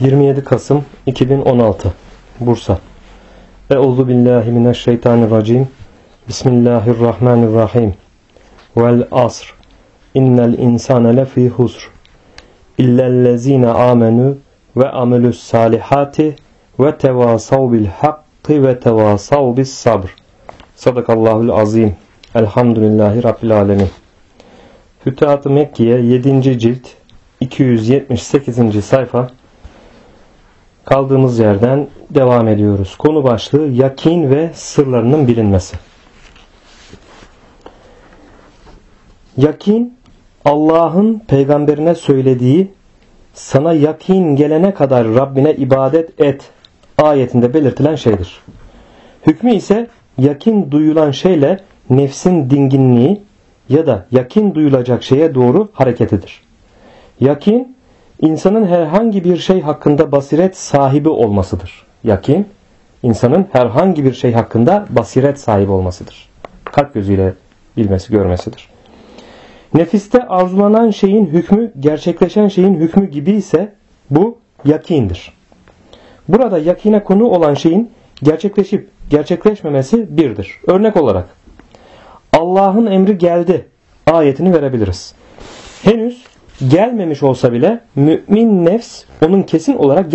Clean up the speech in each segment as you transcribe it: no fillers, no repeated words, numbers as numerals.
27 Kasım 2016 Bursa. Euzu billahi mineşşeytanirracim. Bismillahirrahmanirrahim. Vel asr. İnnel insane lefî husr. İllellezîne âmenû ve amelus salihati ve tevasav bil hakkı ve tevasav bis sabr. Sadakallahul azim. Elhamdülillahi Rabbil alemin. Fütuhat-ı Mekkiye 7. cilt 278. sayfa. Kaldığımız yerden devam ediyoruz. Konu başlığı yakin ve sırlarının bilinmesi. Yakin, Allah'ın peygamberine söylediği sana yakin gelene kadar Rabbine ibadet et ayetinde belirtilen şeydir. Hükmü ise yakin duyulan şeyle nefsin dinginliği ya da yakin duyulacak şeye doğru hareketidir. Yakin, insanın herhangi bir şey hakkında basiret sahibi olmasıdır. Yakin, insanın herhangi bir şey hakkında basiret sahibi olmasıdır. Kalp gözüyle bilmesi, görmesidir. Nefiste arzulanan şeyin hükmü, gerçekleşen şeyin hükmü gibi ise bu yakindir. Burada yakine konu olan şeyin gerçekleşip gerçekleşmemesi birdir. Örnek olarak Allah'ın emri geldi ayetini verebiliriz. Henüz gelmemiş olsa bile mümin nefs onun kesin olarak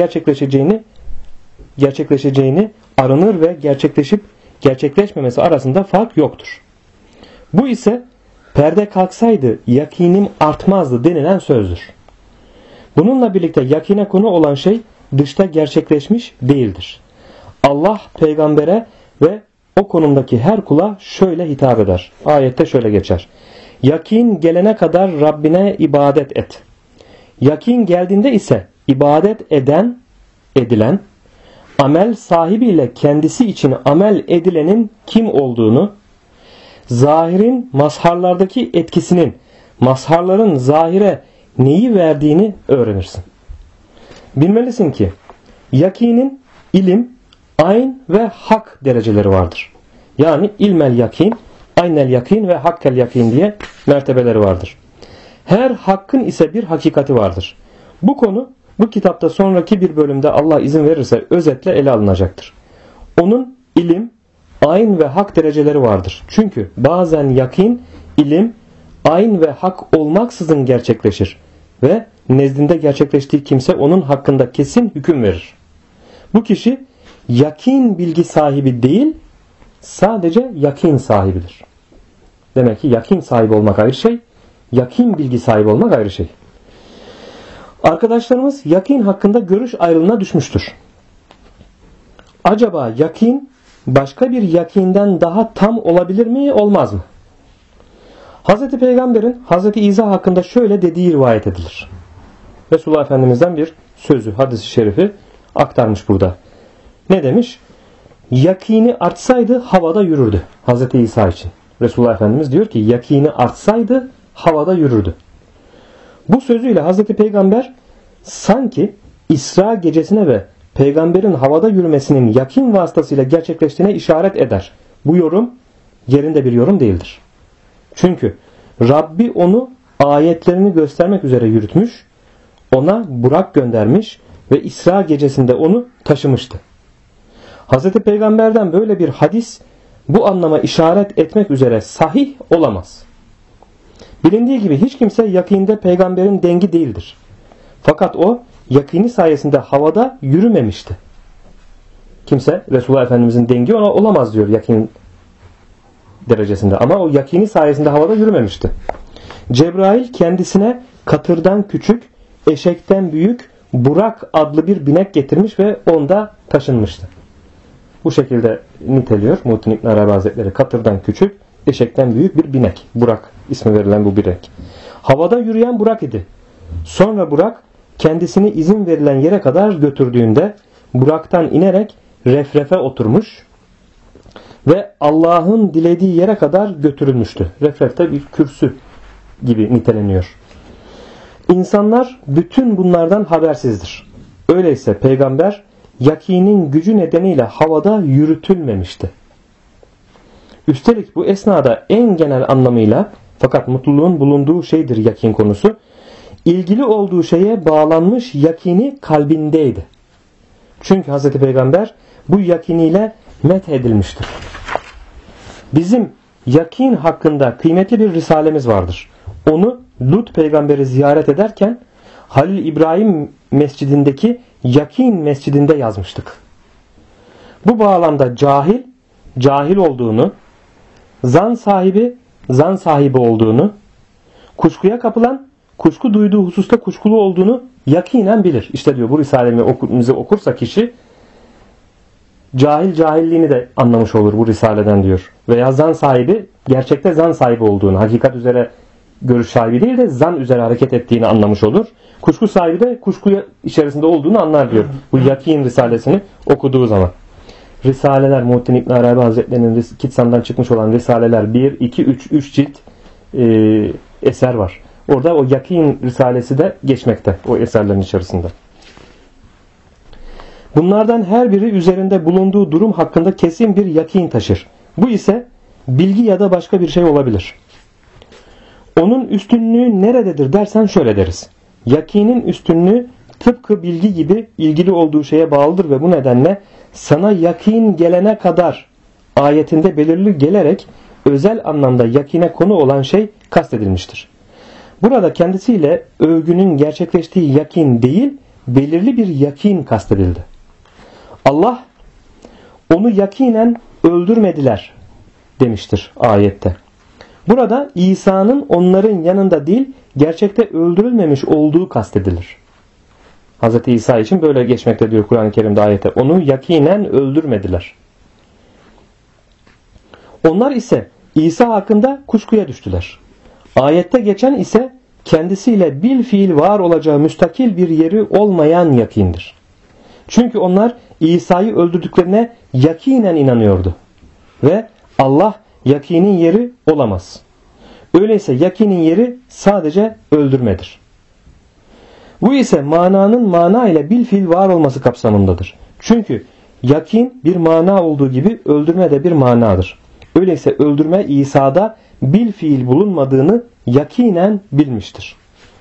gerçekleşeceğini aranır ve gerçekleşip gerçekleşmemesi arasında fark yoktur. Bu ise perde kalksaydı yakinim artmazdı denilen sözdür. Bununla birlikte yakine konu olan şey dışta gerçekleşmiş değildir. Allah peygambere ve o konumdaki her kula şöyle hitap eder. Ayette şöyle geçer. Yakin gelene kadar Rabbine ibadet et. Yakin geldiğinde ise ibadet edilen, amel sahibiyle kendisi için amel edilenin kim olduğunu, zahirin mazharlardaki etkisinin, mazharların zahire neyi verdiğini öğrenirsin. Bilmelisin ki yakinin ilim, ayn ve hak dereceleri vardır. Yani ilmel yakin, aynel yakin ve hakkel yakin diye mertebeleri vardır. Her hakkın ise bir hakikati vardır. Bu konu bu kitapta sonraki bir bölümde Allah izin verirse özetle ele alınacaktır. Onun ilim, ayn ve hak dereceleri vardır. Çünkü bazen yakin, ilim, ayn ve hak olmaksızın gerçekleşir ve nezdinde gerçekleştiği kimse onun hakkında kesin hüküm verir. Bu kişi yakin bilgi sahibi değil, sadece yakin sahibidir. Demek ki yakin sahibi olmak ayrı şey, yakin bilgi sahibi olmak ayrı şey. Arkadaşlarımız yakin hakkında görüş ayrılığına düşmüştür. Acaba yakin başka bir yakinden daha tam olabilir mi, olmaz mı? Hz. Peygamber'in Hz. İsa hakkında şöyle dediği rivayet edilir. Resulullah Efendimiz'den bir sözü, hadis-i şerifi aktarmış burada. Ne demiş? Yakini artsaydı havada yürürdü. Hz. İsa için. Resulullah Efendimiz diyor ki yakini artsaydı havada yürürdü. Bu sözüyle Hz. Peygamber sanki İsra gecesine ve peygamberin havada yürümesinin yakin vasıtasıyla gerçekleştiğine işaret eder. Bu yorum yerinde bir yorum değildir. Çünkü Rabbi onu ayetlerini göstermek üzere yürütmüş, ona Burak göndermiş ve İsra gecesinde onu taşımıştı. Hz. Peygamber'den böyle bir hadis bu anlama işaret etmek üzere sahih olamaz. Bilindiği gibi hiç kimse yakinde peygamberin dengi değildir. Fakat o yakini sayesinde havada yürümemişti. Kimse Resulullah Efendimizin dengi ona olamaz diyor yakin derecesinde. Ama o yakini sayesinde havada yürümemişti. Cebrail kendisine katırdan küçük, eşekten büyük Burak adlı bir binek getirmiş ve onda taşınmıştı. Bu şekilde niteliyor Muhittin İbn Arabi Hazretleri. Katırdan küçük, eşekten büyük bir binek. Burak ismi verilen bu binek. Havada yürüyen Burak idi. Sonra Burak kendisini izin verilen yere kadar götürdüğünde Burak'tan inerek refrefe oturmuş ve Allah'ın dilediği yere kadar götürülmüştü. Refrefte bir kürsü gibi niteleniyor. İnsanlar bütün bunlardan habersizdir. Öyleyse peygamber yakinin gücü nedeniyle havada yürütülmemişti. Üstelik bu esnada en genel anlamıyla fakat mutluluğun bulunduğu şeydir yakin konusu. ilgili olduğu şeye bağlanmış yakini kalbindeydi. Çünkü Hz. Peygamber bu yakiniyle methedilmiştir. Bizim yakin hakkında kıymetli bir risalemiz vardır. Onu Lut peygamberi ziyaret ederken Halil İbrahim mescidindeki yakin mescidinde yazmıştık. Bu bağlamda cahil olduğunu, zan sahibi olduğunu, kuşkuya kapılan, kuşku duyduğu hususta kuşkulu olduğunu yakinen bilir. İşte diyor bu risalemizi okursa kişi cahilliğini de anlamış olur bu risaleden diyor. Veya zan sahibi gerçekte zan sahibi olduğunu, hakikat üzere görüş sahibi değil de zan üzere hareket ettiğini anlamış olur. Kuşku sahibi de kuşku içerisinde olduğunu anlar diyor. Bu yakin risalesini okuduğu zaman. Risaleler, Muhittin İbn Arabi Hazretleri'nin Kitsan'dan çıkmış olan risaleler 1, 2, 3 cilt eser var. Orada o yakin risalesi de geçmekte o eserlerin içerisinde. Bunlardan her biri üzerinde bulunduğu durum hakkında kesin bir yakin taşır. Bu ise bilgi ya da başka bir şey olabilir. Onun üstünlüğü nerededir dersen şöyle deriz. Yakinin üstünlüğü tıpkı bilgi gibi ilgili olduğu şeye bağlıdır ve bu nedenle sana yakin gelene kadar ayetinde belirli gelerek özel anlamda yakine konu olan şey kastedilmiştir. Burada kendisiyle övgünün gerçekleştiği yakin değil, belirli bir yakin kastedildi. Allah onu yakinen öldürmediler demiştir ayette. Burada İsa'nın onların yanında değil, gerçekte öldürülmemiş olduğu kastedilir. Hz. İsa için böyle geçmekte diyor Kur'an-ı Kerim'de ayette. Onu yakinen öldürmediler. Onlar ise İsa hakkında kuşkuya düştüler. Ayette geçen ise kendisiyle bil fiil var olacağı müstakil bir yeri olmayan yakindir. Çünkü onlar İsa'yı öldürdüklerine yakinen inanıyordu. Ve Allah yakinin yeri olamaz. Öyleyse yakinin yeri sadece öldürmedir. Bu ise mananın mana ile bil fiil var olması kapsamındadır. Çünkü yakin bir mana olduğu gibi öldürme de bir manadır. Öyleyse öldürme İsa'da bil fiil bulunmadığını yakinen bilmiştir.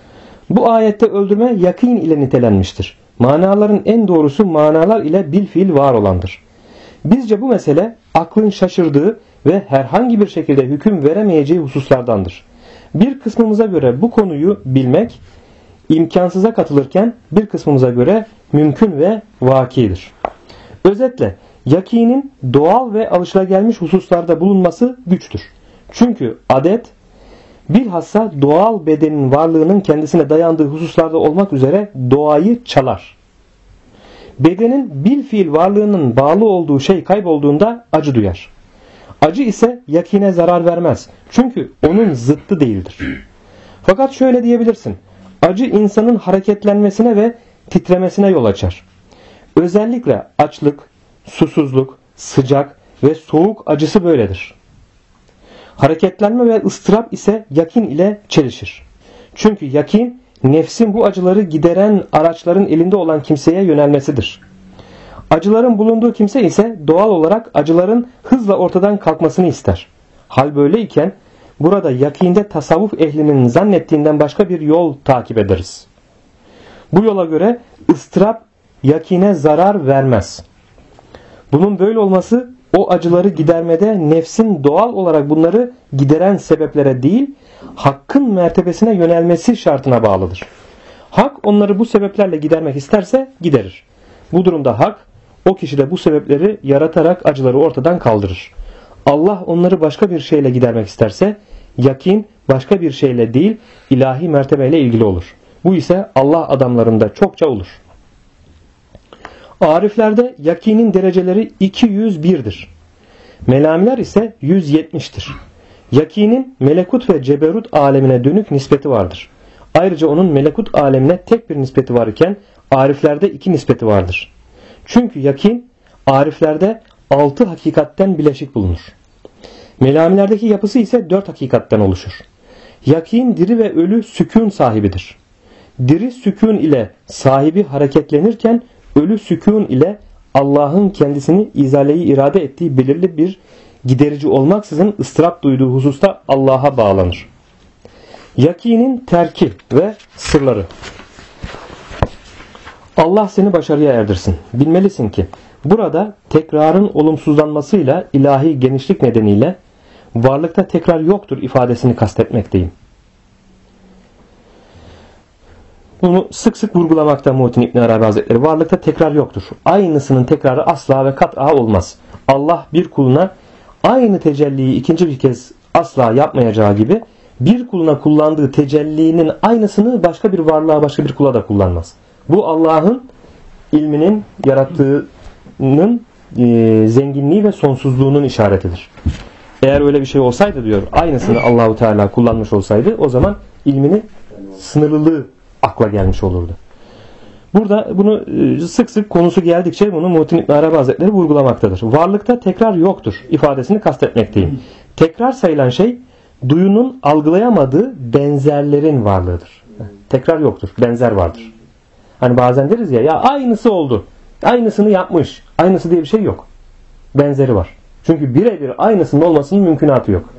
Bu ayette öldürme yakin ile nitelenmiştir. Manaların en doğrusu manalar ile bil fiil var olandır. Bizce bu mesele aklın şaşırdığı ve herhangi bir şekilde hüküm veremeyeceği hususlardandır. Bir kısmımıza göre bu konuyu bilmek imkansıza katılırken bir kısmımıza göre mümkün ve vakidir. Özetle yakinin doğal ve alışılagelmiş hususlarda bulunması güçtür. Çünkü adet bilhassa doğal bedenin varlığının kendisine dayandığı hususlarda olmak üzere doğayı çalar. Bedenin bil fiil varlığının bağlı olduğu şey kaybolduğunda acı duyar. Acı ise yakine zarar vermez. Çünkü onun zıttı değildir. Fakat şöyle diyebilirsin. Acı insanın hareketlenmesine ve titremesine yol açar. Özellikle açlık, susuzluk, sıcak ve soğuk acısı böyledir. Hareketlenme ve ıstırap ise yakin ile çelişir. Çünkü yakin, nefsin bu acıları gideren araçların elinde olan kimseye yönelmesidir. Acıların bulunduğu kimse ise doğal olarak acıların hızla ortadan kalkmasını ister. Hal böyleyken burada yakinde tasavvuf ehlinin zannettiğinden başka bir yol takip ederiz. Bu yola göre ıstırap yakine zarar vermez. Bunun böyle olması o acıları gidermede nefsin doğal olarak bunları gideren sebeplere değil, hakkın mertebesine yönelmesi şartına bağlıdır. Hak onları bu sebeplerle gidermek isterse giderir. Bu durumda hak o kişide bu sebepleri yaratarak acıları ortadan kaldırır. Allah onları başka bir şeyle gidermek isterse yakin başka bir şeyle değil ilahi mertebeyle ilgili olur. Bu ise Allah adamlarında çokça olur. Ariflerde yakinin dereceleri 201'dir. Melamiler ise 170'tir. Yakinin melekut ve ceberut alemine dönük nispeti vardır. Ayrıca onun melekut alemine tek bir nispeti varken ariflerde 2 nispeti vardır. Çünkü yakin ariflerde 6 hakikatten bileşik bulunur. Melamilerdeki yapısı ise 4 hakikatten oluşur. Yakin diri ve ölü sükun sahibidir. Diri sükun ile sahibi hareketlenirken ölü sükun ile Allah'ın kendisini izaleyi irade ettiği belirli bir giderici olmaksızın ıstırap duyduğu hususta Allah'a bağlanır. Yakinin terki ve sırları. Allah seni başarıya erdirsin. Bilmelisin ki burada tekrarın olumsuzlanmasıyla ilahi genişlik nedeniyle varlıkta tekrar yoktur ifadesini kastetmekteyim. Bunu sık sık vurgulamakta Muhittin İbn Arabi Hazretleri. Varlıkta tekrar yoktur. Aynısının tekrarı asla ve kat'a olmaz. Allah bir kuluna aynı tecelliyi ikinci bir kez asla yapmayacağı gibi bir kuluna kullandığı tecellinin aynısını başka bir varlığa, başka bir kula da kullanmaz. Bu Allah'ın ilminin, yarattığının zenginliği ve sonsuzluğunun işaretidir. Eğer öyle bir şey olsaydı diyor, aynısını Allahu Teala kullanmış olsaydı o zaman ilminin sınırlılığı akla gelmiş olurdu. Burada bunu sık sık konusu geldikçe bunu Muhittin İbn Arabi Hazretleri vurgulamaktadır. Varlıkta tekrar yoktur ifadesini kastetmekteyim. Tekrar sayılan şey duyunun algılayamadığı benzerlerin varlığıdır. Tekrar yoktur, benzer vardır. Hani bazen deriz ya aynısı oldu, aynısını yapmış, aynısı diye bir şey yok. Benzeri var. Çünkü birebir aynısının olmasının mümkünatı yok.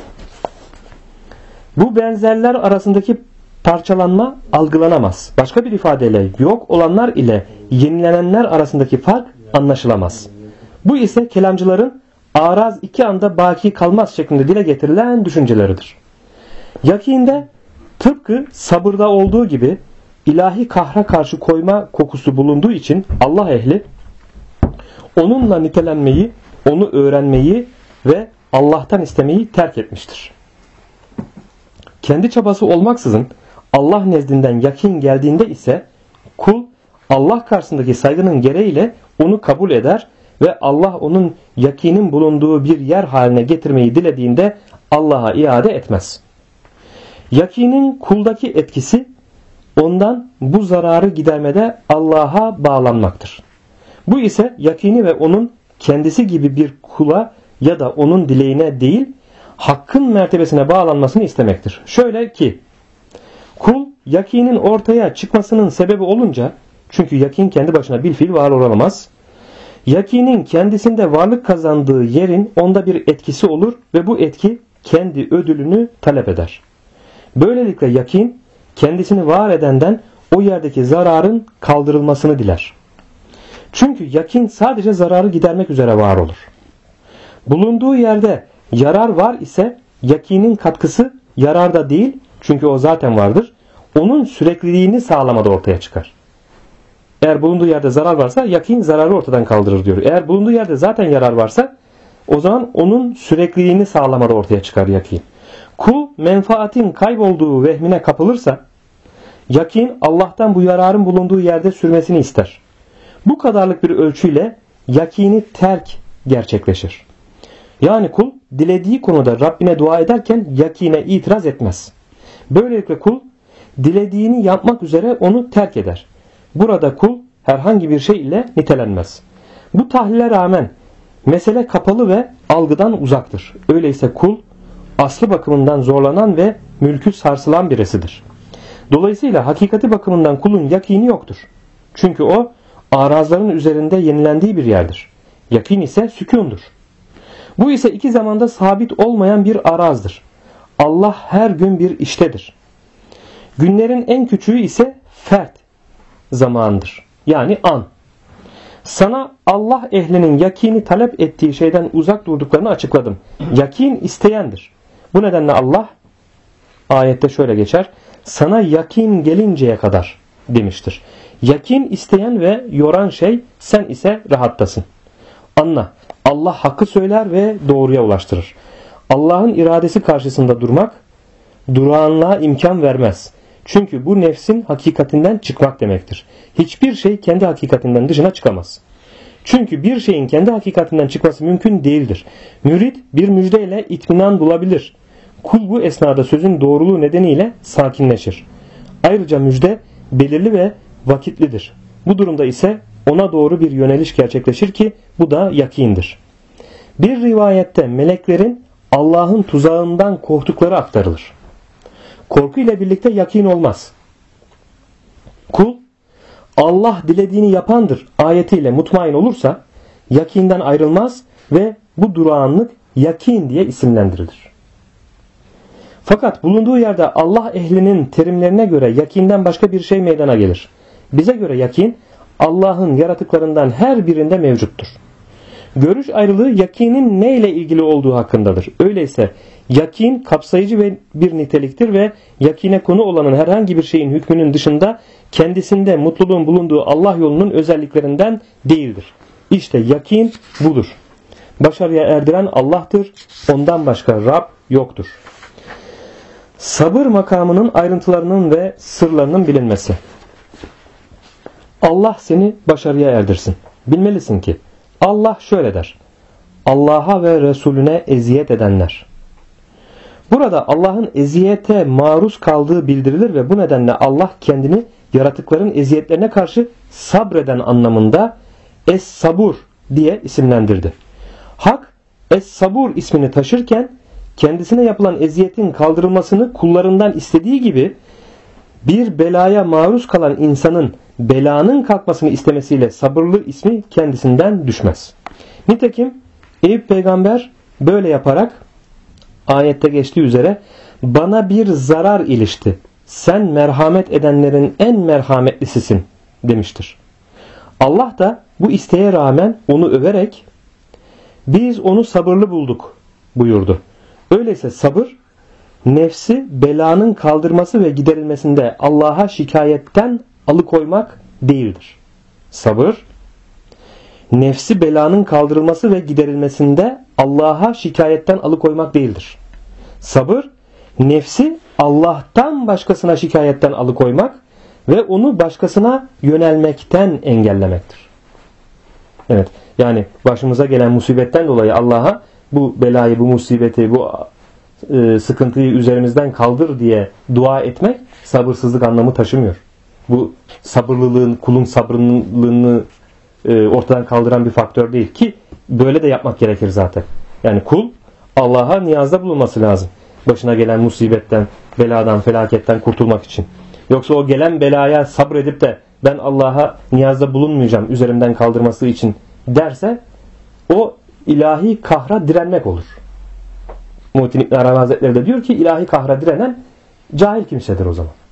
Bu benzerler arasındaki parçalanma algılanamaz. Başka bir ifadeyle yok olanlar ile yenilenenler arasındaki fark anlaşılamaz. Bu ise kelamcıların araz iki anda baki kalmaz şeklinde dile getirilen düşünceleridir. Yakinde tıpkı sabırda olduğu gibi ilahi kahra karşı koyma kokusu bulunduğu için Allah ehli onunla nitelenmeyi, onu öğrenmeyi ve Allah'tan istemeyi terk etmiştir. Kendi çabası olmaksızın Allah nezdinden yakin geldiğinde ise kul Allah karşısındaki saygının gereğiyle onu kabul eder ve Allah onun yakinin bulunduğu bir yer haline getirmeyi dilediğinde Allah'a iade etmez. Yakinin kuldaki etkisi ondan bu zararı gidermede Allah'a bağlanmaktır. Bu ise yakini ve onun kendisi gibi bir kula ya da onun dileğine değil hakkın mertebesine bağlanmasını istemektir. Şöyle ki kul yakinin ortaya çıkmasının sebebi olunca, çünkü yakin kendi başına bilfiil var olamaz, yakinin kendisinde varlık kazandığı yerin onda bir etkisi olur ve bu etki kendi ödülünü talep eder. Böylelikle yakin kendisini var edenden o yerdeki zararın kaldırılmasını diler. Çünkü yakin sadece zararı gidermek üzere var olur. Bulunduğu yerde yarar var ise yakinin katkısı yararda değil, çünkü o zaten vardır, onun sürekliliğini sağlamada ortaya çıkar. Eğer bulunduğu yerde zarar varsa yakin zararı ortadan kaldırır diyor. Eğer bulunduğu yerde zaten yarar varsa o zaman onun sürekliliğini sağlamada ortaya çıkar yakin. Kul menfaatin kaybolduğu vehmine kapılırsa yakin Allah'tan bu yararın bulunduğu yerde sürmesini ister. Bu kadarlık bir ölçüyle yakini terk gerçekleşir. Yani kul dilediği konuda Rabbine dua ederken yakine itiraz etmez. Böylelikle kul dilediğini yapmak üzere onu terk eder. Burada kul herhangi bir şey ile nitelenmez. Bu tahlile rağmen mesele kapalı ve algıdan uzaktır. Öyleyse kul aslı bakımından zorlanan ve mülkü sarsılan birisidir. Dolayısıyla hakikati bakımından kulun yakini yoktur. Çünkü o arazların üzerinde yenilendiği bir yerdir. Yakin ise sükûndur. Bu ise iki zamanda sabit olmayan bir arazdır. Allah her gün bir iştedir. Günlerin en küçüğü ise fert zamandır. Yani an. Sana Allah ehlinin yakini talep ettiği şeyden uzak durduklarını açıkladım. Yakin isteyendir. Bu nedenle Allah ayette şöyle geçer. Sana yakin gelinceye kadar demiştir. Yakin isteyen ve yoran şey, sen ise rahattasın. Anla. Allah hakkı söyler ve doğruya ulaştırır. Allah'ın iradesi karşısında durmak durağanlığa imkan vermez. Çünkü bu nefsin hakikatinden çıkmak demektir. Hiçbir şey kendi hakikatinden dışına çıkamaz. Çünkü bir şeyin kendi hakikatinden çıkması mümkün değildir. Mürid bir müjdeyle itminan bulabilir. Kul bu esnada sözün doğruluğu nedeniyle sakinleşir. Ayrıca müjde belirli ve vakitlidir. Bu durumda ise ona doğru bir yöneliş gerçekleşir ki bu da yakindir. Bir rivayette meleklerin Allah'ın tuzağından korktukları aktarılır. Korku ile birlikte yakin olmaz. Kul Allah dilediğini yapandır ayetiyle mutmain olursa yakinden ayrılmaz ve bu durağanlık yakin diye isimlendirilir. Fakat bulunduğu yerde Allah ehlinin terimlerine göre yakinden başka bir şey meydana gelir. Bize göre yakin Allah'ın yaratıklarından her birinde mevcuttur. Görüş ayrılığı yakinin neyle ilgili olduğu hakkındadır. Öyleyse yakin kapsayıcı bir niteliktir ve yakine konu olanın herhangi bir şeyin hükmünün dışında kendisinde mutluluğun bulunduğu Allah yolunun özelliklerinden değildir. İşte yakin budur. Başarıya erdiren Allah'tır. Ondan başka Rab yoktur. Sabır makamının ayrıntılarının ve sırlarının bilinmesi. Allah seni başarıya erdirsin. Bilmelisin ki Allah şöyle der: Allah'a ve Resulüne eziyet edenler. Burada Allah'ın eziyete maruz kaldığı bildirilir ve bu nedenle Allah kendini yaratıkların eziyetlerine karşı sabreden anlamında Es-Sabur diye isimlendirdi. Hak Es-Sabur ismini taşırken kendisine yapılan eziyetin kaldırılmasını kullarından istediği gibi bir belaya maruz kalan insanın belanın kalkmasını istemesiyle sabırlı ismi kendisinden düşmez. Nitekim Eyüp peygamber böyle yaparak ayette geçtiği üzere bana bir zarar ilişti. Sen merhamet edenlerin en merhametlisisin demiştir. Allah da bu isteğe rağmen onu överek biz onu sabırlı bulduk buyurdu. Öyleyse sabır nefsi belanın kaldırması ve giderilmesinde Allah'a şikayetten alıkoymak değildir. Sabır nefsi belanın kaldırılması ve giderilmesinde Allah'a şikayetten alıkoymak değildir. Sabır nefsi Allah'tan başkasına şikayetten alıkoymak ve onu başkasına yönelmekten engellemektir. Evet, yani başımıza gelen musibetten dolayı Allah'a bu belayı, bu musibeti, bu sıkıntıyı üzerimizden kaldır diye dua etmek sabırsızlık anlamı taşımıyor. Bu sabırlılığın, kulun sabrınlığını ortadan kaldıran bir faktör değil ki böyle de yapmak gerekir zaten. Yani kul Allah'a niyazda bulunması lazım. Başına gelen musibetten, beladan, felaketten kurtulmak için. Yoksa o gelen belaya sabredip de ben Allah'a niyazda bulunmayacağım üzerimden kaldırması için derse o ilahi kahra direnmek olur. Muhittin İbn Arabi Hazretleri de diyor ki ilahi kahra direnen cahil kimsedir o zaman.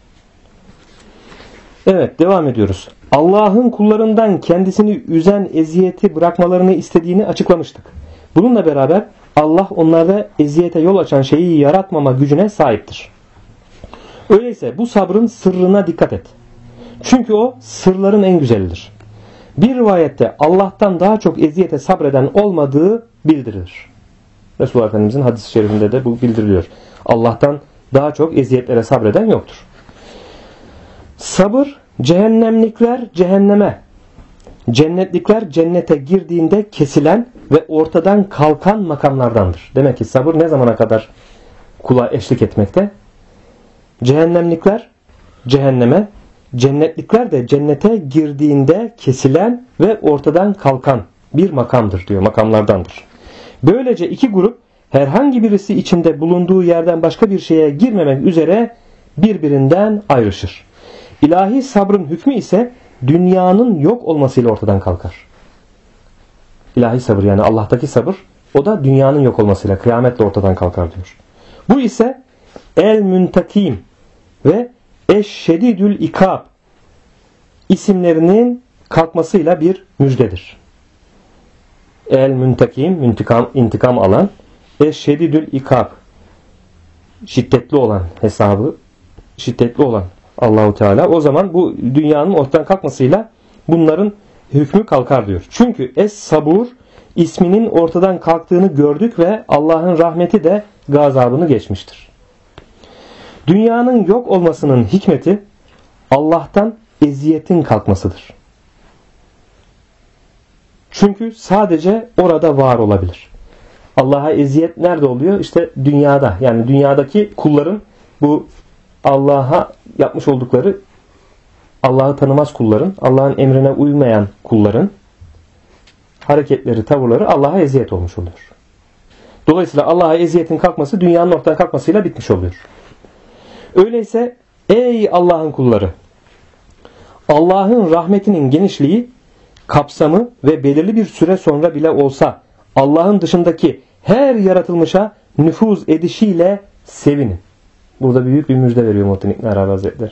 Evet, devam ediyoruz. Allah'ın kullarından kendisini üzen eziyeti bırakmalarını istediğini açıklamıştık. Bununla beraber Allah onlarda eziyete yol açan şeyi yaratmama gücüne sahiptir. Öyleyse bu sabrın sırrına dikkat et. Çünkü o sırların en güzelidir. Bir rivayette Allah'tan daha çok eziyete sabreden olmadığı bildirilir. Resulullah Efendimizin hadis-i şerifinde de bu bildiriliyor. Allah'tan daha çok eziyetlere sabreden yoktur. Sabır, cehennemlikler cehenneme, cennetlikler cennete girdiğinde kesilen ve ortadan kalkan makamlardandır. Demek ki sabır ne zamana kadar kula eşlik etmekte? Cehennemlikler cehenneme, cennetlikler de cennete girdiğinde kesilen ve ortadan kalkan bir makamdır diyor, makamlardandır. Böylece iki grup herhangi birisi içinde bulunduğu yerden başka bir şeye girmemek üzere birbirinden ayrışır. İlahi sabrın hükmü ise dünyanın yok olmasıyla ortadan kalkar. İlahi sabır, yani Allah'taki sabır, o da dünyanın yok olmasıyla, kıyametle ortadan kalkar diyor. Bu ise el-müntakim ve eş-şedidül ikab isimlerinin kalkmasıyla bir müjdedir. El-müntakim, intikam alan, eş-şedidül ikab, şiddetli olan hesabı, şiddetli olan Allahu Teala. O zaman bu dünyanın ortadan kalkmasıyla bunların hükmü kalkar diyor. Çünkü Es-Sabur isminin ortadan kalktığını gördük ve Allah'ın rahmeti de gazabını geçmiştir. Dünyanın yok olmasının hikmeti Allah'tan eziyetin kalkmasıdır. Çünkü sadece orada var olabilir. Allah'a eziyet nerede oluyor? İşte dünyada. Yani dünyadaki kulların bu Allah'a yapmış oldukları, Allah'ı tanımaz kulların, Allah'ın emrine uymayan kulların hareketleri, tavırları Allah'a eziyet olmuş oluyor. Dolayısıyla Allah'a eziyetin kalkması dünyanın ortadan kalkmasıyla bitmiş oluyor. Öyleyse ey Allah'ın kulları, Allah'ın rahmetinin genişliği, kapsamı ve belirli bir süre sonra bile olsa Allah'ın dışındaki her yaratılmışa nüfuz edişiyle sevinin. Burada büyük bir müjde veriyor Muhittin İbn Arabi Hazretleri.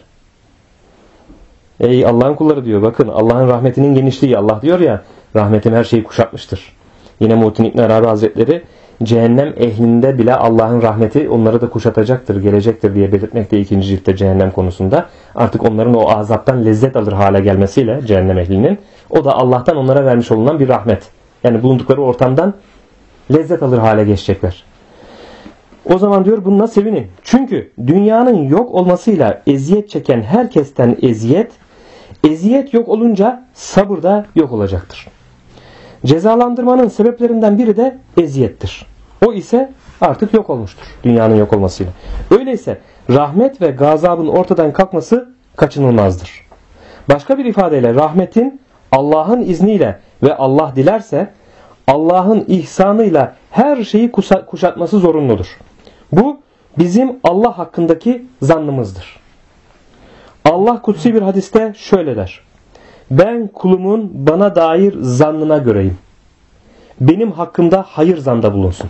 Ey Allah'ın kulları diyor, bakın Allah'ın rahmetinin genişliği, Allah diyor ya rahmetim her şeyi kuşatmıştır. Yine Muhittin İbn Arabi Hazretleri cehennem ehlinde bile Allah'ın rahmeti onları da kuşatacaktır, gelecektir diye belirtmekte 2. ciltte cehennem konusunda. Artık onların o azaptan lezzet alır hale gelmesiyle cehennem ehlinin, o da Allah'tan onlara vermiş olunan bir rahmet. Yani bulundukları ortamdan lezzet alır hale geçecekler. O zaman diyor bununla sevinin. Çünkü dünyanın yok olmasıyla eziyet çeken herkesten eziyet yok olunca sabır da yok olacaktır. Cezalandırmanın sebeplerinden biri de eziyettir. O ise artık yok olmuştur dünyanın yok olmasıyla. Öyleyse rahmet ve gazabın ortadan kalkması kaçınılmazdır. Başka bir ifadeyle rahmetin Allah'ın izniyle ve Allah dilerse Allah'ın ihsanıyla her şeyi kuşatması zorunludur. Bu bizim Allah hakkındaki zannımızdır. Allah kutsi bir hadiste şöyle der: ben kulumun bana dair zannına göreyim. Benim hakkımda hayır zanda bulunsun.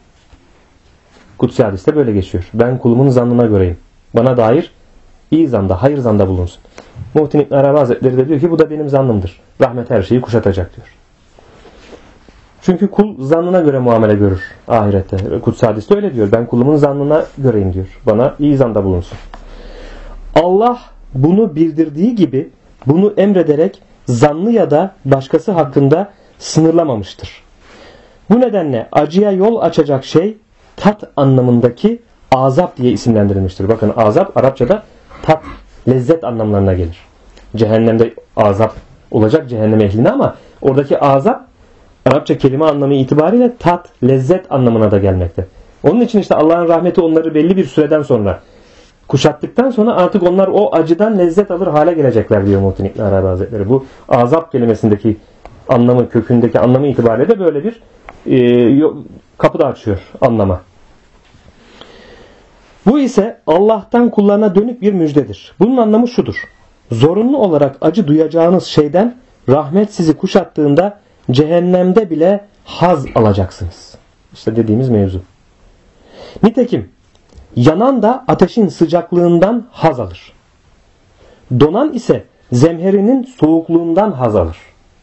Kutsi hadiste böyle geçiyor. Ben kulumun zannına göreyim. Bana dair iyi zanda, hayır zanda bulunsun. Muhittin İbn Arabi Hazretleri de diyor ki bu da benim zannımdır. Rahmet her şeyi kuşatacak diyor. Çünkü kul zannına göre muamele görür ahirette. Kutsi hadiste öyle diyor. Ben kulumun zannına göreyim diyor. Bana iyi zanda bulunsun. Allah bunu bildirdiği gibi bunu emrederek zannı ya da başkası hakkında sınırlamamıştır. Bu nedenle acıya yol açacak şey tat anlamındaki azap diye isimlendirilmiştir. Bakın azap Arapçada tat, lezzet anlamlarına gelir. Cehennemde azap olacak cehennem ehline ama oradaki azap Arapça kelime anlamı itibariyle tat, lezzet anlamına da gelmekte. Onun için işte Allah'ın rahmeti onları belli bir süreden sonra kuşattıktan sonra artık onlar o acıdan lezzet alır hale gelecekler diyor Muhittin İbn Arabi Hazretleri. Bu azap kelimesindeki anlamı, kökündeki anlamı itibariyle de böyle bir kapı da açıyor anlama. Bu ise Allah'tan kullarına dönük bir müjdedir. Bunun anlamı şudur: zorunlu olarak acı duyacağınız şeyden rahmet sizi kuşattığında cehennemde bile haz alacaksınız. İşte dediğimiz mevzu. Nitekim yanan da ateşin sıcaklığından haz alır. Donan ise zemherinin soğukluğundan haz alır.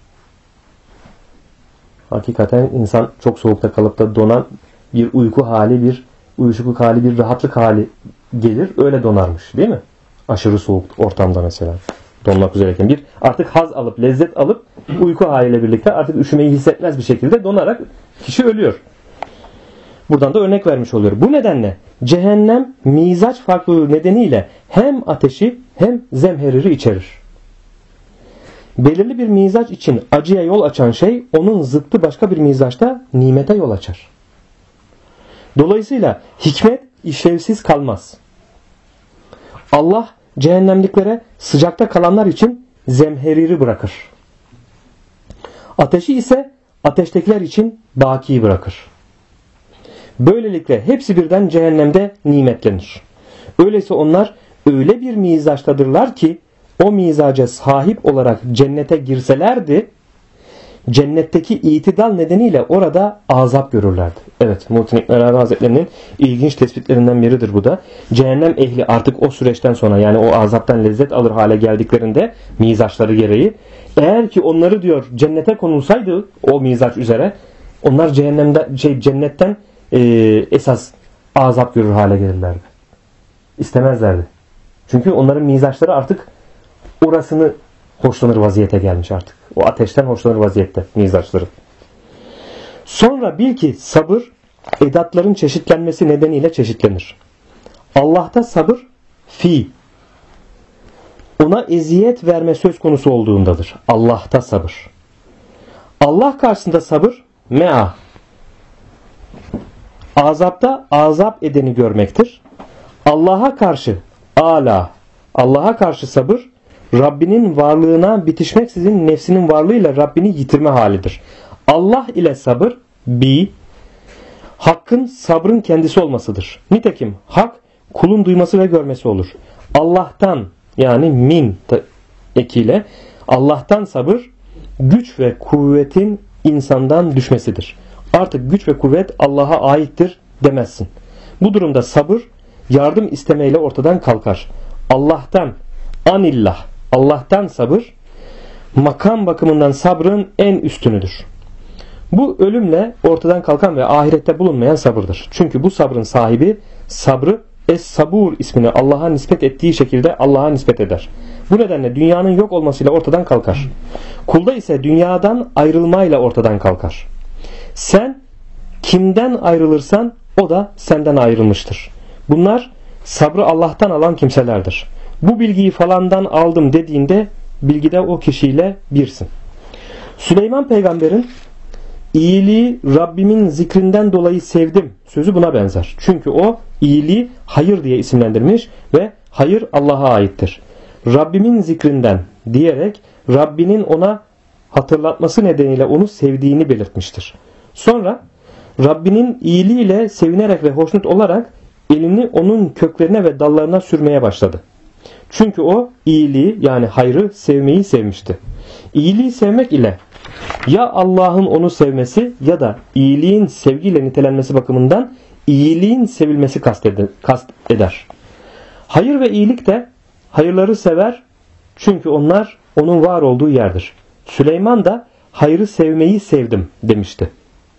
Hakikaten insan çok soğukta kalıp da donan bir uyku hali, bir uyuşukluk hali, bir rahatlık hali gelir. Öyle donarmış değil mi? Aşırı soğuk ortamda mesela. Donmak üzereyken bir artık haz alıp, lezzet alıp uyku haliyle birlikte artık üşümeyi hissetmez bir şekilde donarak kişi ölüyor. Buradan da örnek vermiş oluyor. Bu nedenle cehennem mizaç farklılığı nedeniyle hem ateşi hem zemheriri içerir. Belirli bir mizaç için acıya yol açan şey onun zıttı başka bir mizaçta nimete yol açar. Dolayısıyla hikmet işlevsiz kalmaz. Allah cehennemliklere sıcakta kalanlar için zemheriri bırakır. Ateşi ise ateştekiler için baki bırakır. Böylelikle hepsi birden cehennemde nimetlenir. Öyleyse onlar öyle bir mizaçtadırlar ki o mizaca sahip olarak cennete girselerdi cennetteki itidal nedeniyle orada azap görürlerdi. Evet, Muhittin İbn Arabi Hazretleri'nin ilginç tespitlerinden biridir bu da. Cehennem ehli artık o süreçten sonra yani o azaptan lezzet alır hale geldiklerinde mizaçları gereği eğer ki onları diyor cennete konulsaydı o mizaç üzere onlar cennetten esas azap görür hale gelirlerdi. İstemezlerdi. Çünkü onların mizaçları artık orasını hoşlanır vaziyete gelmiş artık. O ateşten hoşlanır vaziyette mizaçları. Sonra bil ki sabır edatların çeşitlenmesi nedeniyle çeşitlenir. Allah'ta sabır fi. Ona eziyet verme söz konusu olduğundadır. Allah'ta sabır. Allah karşısında sabır mea. Azapta azap edeni görmektir. Allah'a karşı ala. Allah'a karşı sabır Rabbinin varlığına bitişmeksizin nefsinin varlığıyla Rabbini yitirme halidir. Allah ile sabır bi hakkın sabrın kendisi olmasıdır. Nitekim hak kulun duyması ve görmesi olur. Allah'tan yani min ekiyle Allah'tan sabır güç ve kuvvetin insandan düşmesidir. Artık güç ve kuvvet Allah'a aittir demezsin. Bu durumda sabır yardım istemeyle ortadan kalkar. Allah'tan, anillah, Allah'tan sabır, makam bakımından sabrın en üstünüdür. Bu ölümle ortadan kalkan ve ahirette bulunmayan sabırdır. Çünkü bu sabrın sahibi sabrı Es-Sabur ismini Allah'a nispet ettiği şekilde Allah'a nispet eder. Bu nedenle dünyanın yok olmasıyla ortadan kalkar. Kulda ise dünyadan ayrılmayla ortadan kalkar. Sen kimden ayrılırsan o da senden ayrılmıştır. Bunlar sabrı Allah'tan alan kimselerdir. Bu bilgiyi falandan aldım dediğinde bilgide o kişiyle birsin. Süleyman peygamberin iyiliği Rabbimin zikrinden dolayı sevdim sözü buna benzer. Çünkü o iyiliği hayır diye isimlendirmiş ve hayır Allah'a aittir. Rabbimin zikrinden diyerek Rabbinin ona hatırlatması nedeniyle onu sevdiğini belirtmiştir. Sonra Rabbinin iyiliğiyle sevinerek ve hoşnut olarak elini onun köklerine ve dallarına sürmeye başladı. Çünkü o iyiliği yani hayrı sevmeyi sevmişti. İyiliği sevmek ile ya Allah'ın onu sevmesi ya da iyiliğin sevgiyle nitelenmesi bakımından iyiliğin sevilmesi kast eder. Hayır ve iyilik de hayırları sever çünkü onlar onun var olduğu yerdir. Süleyman da hayrı sevmeyi sevdim demişti.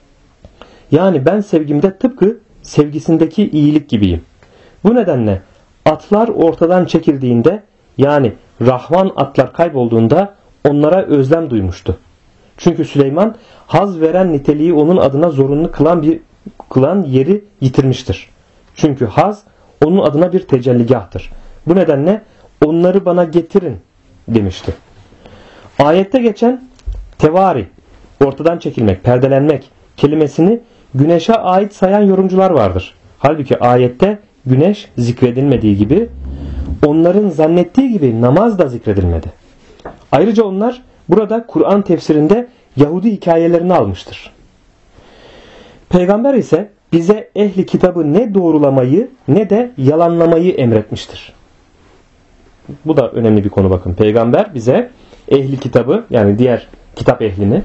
Yani ben sevgimde tıpkı sevgisindeki iyilik gibiyim. Bu nedenle atlar ortadan çekildiğinde yani Rahvan atlar kaybolduğunda onlara özlem duymuştu. Çünkü Süleyman haz veren niteliği onun adına zorunlu kılan yeri yitirmiştir. Çünkü haz onun adına bir tecelligahtır. Bu nedenle onları bana getirin demişti. Ayette geçen tevari, ortadan çekilmek, perdelenmek kelimesini güneşe ait sayan yorumcular vardır. Halbuki ayette güneş zikredilmediği gibi onların zannettiği gibi namaz da zikredilmedi. Ayrıca onlar burada Kur'an tefsirinde Yahudi hikayelerini almıştır. Peygamber ise bize ehli kitabı ne doğrulamayı ne de yalanlamayı emretmiştir. Bu da önemli bir konu bakın. Peygamber bize ehli kitabı yani diğer kitap ehlini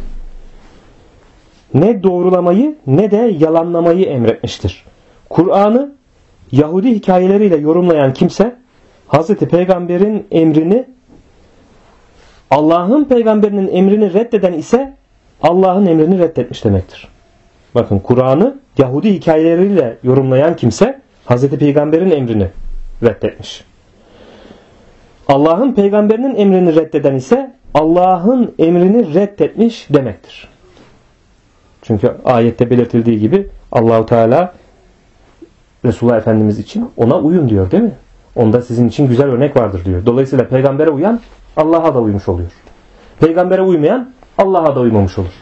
ne doğrulamayı ne de yalanlamayı emretmiştir. Kur'an'ı Yahudi hikayeleriyle yorumlayan kimse Hazreti Peygamber'in emrini Allah'ın peygamberinin emrini reddeden ise Allah'ın emrini reddetmiş demektir. Bakın Kur'an'ı Yahudi hikayeleriyle yorumlayan kimse Hazreti Peygamber'in emrini reddetmiş. Allah'ın peygamberinin emrini reddeden ise Allah'ın emrini reddetmiş demektir. Çünkü ayette belirtildiği gibi Allahu Teala Resulullah Efendimiz için ona uyun diyor değil mi? Onda sizin için güzel örnek vardır diyor. Dolayısıyla peygambere uyan Allah'a da uymuş oluyor. Peygambere uymayan Allah'a da uymamış olur.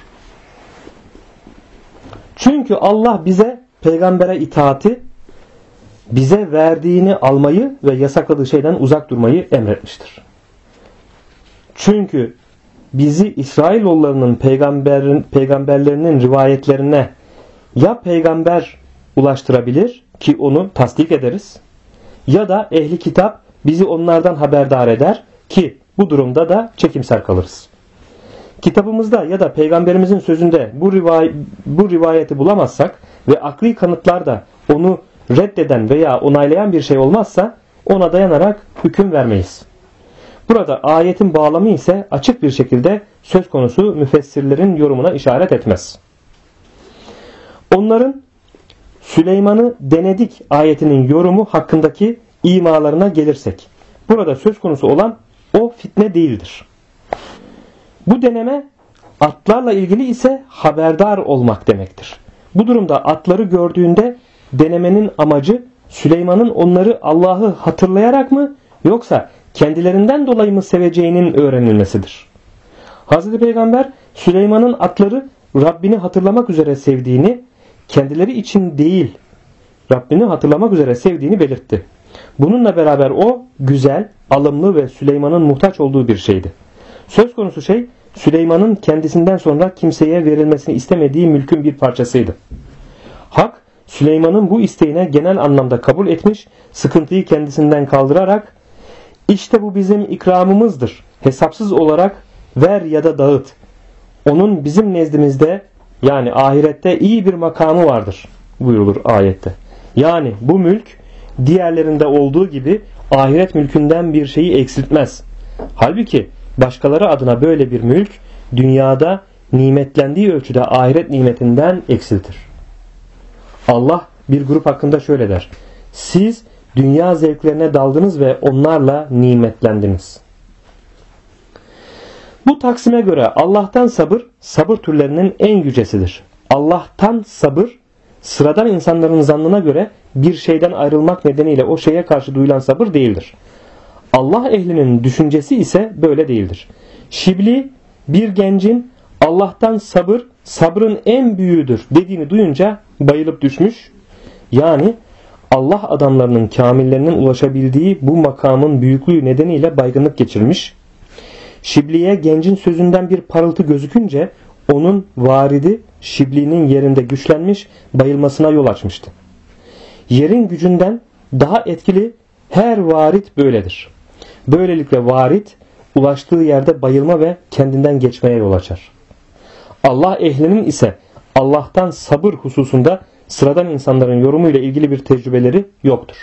Çünkü Allah bize peygambere itaati, bize verdiğini almayı ve yasakladığı şeyden uzak durmayı emretmiştir. Çünkü bizi İsrailoğullarının peygamberlerinin rivayetlerine ya peygamber ulaştırabilir ki onu tasdik ederiz ya da ehli kitap bizi onlardan haberdar eder ki bu durumda da çekimser kalırız. Kitabımızda ya da peygamberimizin sözünde bu rivayeti bulamazsak ve akli kanıtlarda onu reddeden veya onaylayan bir şey olmazsa ona dayanarak hüküm vermeyiz. Burada ayetin bağlamı ise açık bir şekilde söz konusu müfessirlerin yorumuna işaret etmez. Onların Süleyman'ı denedik ayetinin yorumu hakkındaki imalarına gelirsek, burada söz konusu olan o fitne değildir. Bu deneme atlarla ilgili ise haberdar olmak demektir. Bu durumda atları gördüğünde denemenin amacı Süleyman'ın onları Allah'ı hatırlayarak mı yoksa kendilerinden dolayı mı seveceğinin öğrenilmesidir. Hazreti Peygamber Süleyman'ın atları Rabbini hatırlamak üzere sevdiğini, kendileri için değil Rabbini hatırlamak üzere sevdiğini belirtti. Bununla beraber o güzel, alımlı ve Süleyman'ın muhtaç olduğu bir şeydi. Söz konusu şey Süleyman'ın kendisinden sonra kimseye verilmesini istemediği mülkün bir parçasıydı. Hak Süleyman'ın bu isteğine genel anlamda kabul etmiş, sıkıntıyı kendisinden kaldırarak işte bu bizim ikramımızdır. Hesapsız olarak ver ya da dağıt. Onun bizim nezdimizde yani ahirette iyi bir makamı vardır buyurulur ayette. Yani bu mülk diğerlerinde olduğu gibi ahiret mülkünden bir şeyi eksiltmez. Halbuki başkaları adına böyle bir mülk dünyada nimetlendiği ölçüde ahiret nimetinden eksiltir. Allah bir grup hakkında şöyle der: siz dünya zevklerine daldınız ve onlarla nimetlendiniz. Bu taksime göre Allah'tan sabır, sabır türlerinin en yücesidir. Allah'tan sabır, sıradan insanların zannına göre bir şeyden ayrılmak nedeniyle o şeye karşı duyulan sabır değildir. Allah ehlinin düşüncesi ise böyle değildir. Şibli, bir gencin Allah'tan sabır, sabrın en büyüğüdür dediğini duyunca bayılıp düşmüş. Yani Allah adamlarının, kamillerinin ulaşabildiği bu makamın büyüklüğü nedeniyle baygınlık geçirmiş. Şibli'ye gencin sözünden bir parıltı gözükünce onun varidi Şibli'nin yerinde güçlenmiş, bayılmasına yol açmıştı. Yerin gücünden daha etkili her varit böyledir. Böylelikle varit ulaştığı yerde bayılma ve kendinden geçmeye yol açar. Allah ehlinin ise Allah'tan sabır hususunda sıradan insanların yorumuyla ilgili bir tecrübeleri yoktur.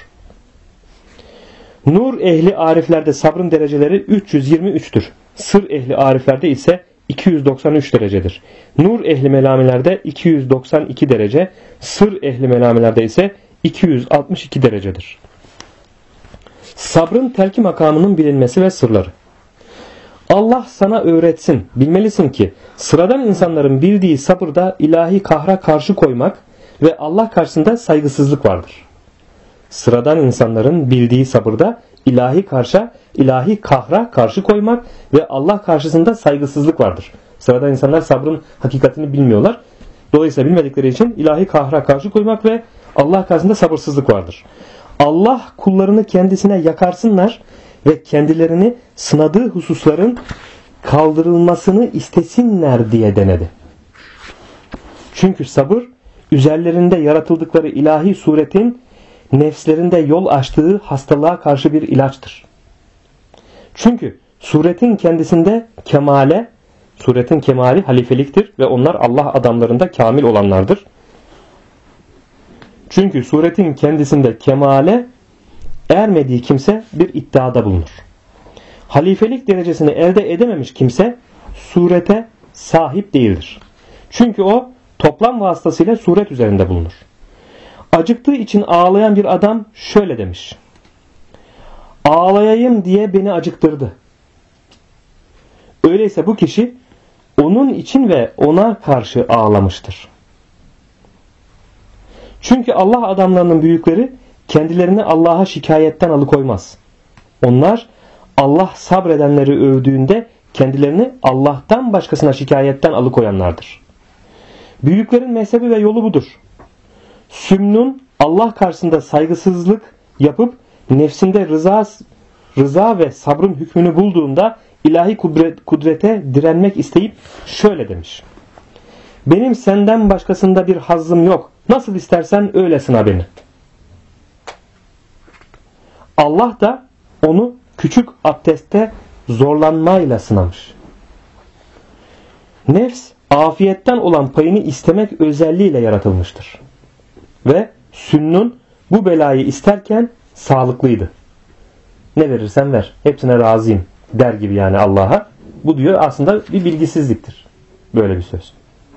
Nur ehli ariflerde sabrın dereceleri 323'tür. Sır ehli ariflerde ise 293 derecedir. Nur ehli melamilerde 292 derece, sır ehli melamilerde ise 262 derecedir. Sabrın telki makamının bilinmesi ve sırları. Allah sana öğretsin, bilmelisin ki sıradan insanların bildiği sabırda ilahi kahra karşı koymak ve Allah karşısında saygısızlık vardır. Sıradan insanların bildiği sabırda ilahi kahra karşı koymak ve Allah karşısında saygısızlık vardır. Sıradan insanlar sabrın hakikatini bilmiyorlar. Dolayısıyla bilmedikleri için ilahi kahra karşı koymak ve Allah karşısında sabırsızlık vardır. Allah kullarını kendisine yakarsınlar ve kendilerini sınadığı hususların kaldırılmasını istesinler diye denedi. Çünkü sabır üzerlerinde yaratıldıkları ilahi suretin nefslerinde yol açtığı hastalığa karşı bir ilaçtır. Çünkü suretin kemali halifeliktir ve onlar Allah adamlarında kamil olanlardır. Çünkü suretin kendisinde kemale ermediği kimse bir iddiada bulunur. Halifelik derecesini elde edememiş kimse surete sahip değildir. Çünkü o toplam vasıtasıyla suret üzerinde bulunur. Acıktığı için ağlayan bir adam şöyle demiş: ağlayayım diye beni acıktırdı. Öyleyse bu kişi onun için ve ona karşı ağlamıştır. Çünkü Allah adamlarının büyükleri kendilerini Allah'a şikayetten alıkoymaz. Onlar Allah sabredenleri övdüğünde kendilerini Allah'tan başkasına şikayetten alıkoyanlardır. Büyüklerin mezhebi ve yolu budur. Sümnun Allah karşısında saygısızlık yapıp nefsinde rıza ve sabrın hükmünü bulduğunda ilahi kudrete direnmek isteyip şöyle demiş: benim senden başkasında bir hazzım yok. Nasıl istersen öyle sına beni. Allah da onu küçük abdestte zorlanmayla sınamış. Nefs afiyetten olan payını istemek özelliğiyle yaratılmıştır. Ve Sünnun bu belayı isterken sağlıklıydı. Ne verirsen ver, hepsine razıyım der gibi yani Allah'a. Bu diyor aslında bir bilgisizliktir. Böyle bir söz.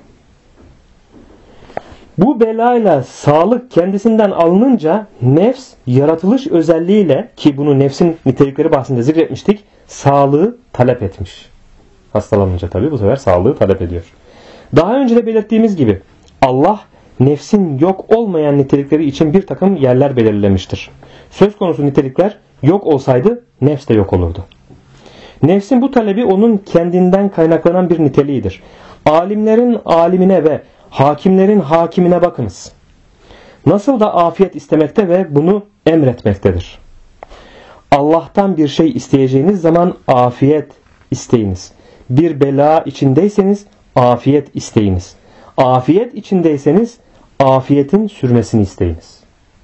Bu belayla sağlık kendisinden alınınca nefs yaratılış özelliğiyle, ki bunu nefsin nitelikleri bahsinde zikretmiştik, sağlığı talep etmiş. Hastalanınca tabi bu sefer sağlığı talep ediyor. Daha önce de belirttiğimiz gibi Allah nefsin yok olmayan nitelikleri için bir takım yerler belirlemiştir. Söz konusu nitelikler yok olsaydı nefs de yok olurdu. Nefsin bu talebi onun kendinden kaynaklanan bir niteliğidir. Alimlerin alimine ve hakimlerin hakimine bakınız. Nasıl da afiyet istemekte ve bunu emretmektedir. Allah'tan bir şey isteyeceğiniz zaman afiyet isteyiniz. Bir bela içindeyseniz afiyet isteyiniz. Afiyet içindeyseniz afiyetin sürmesini isteyiniz.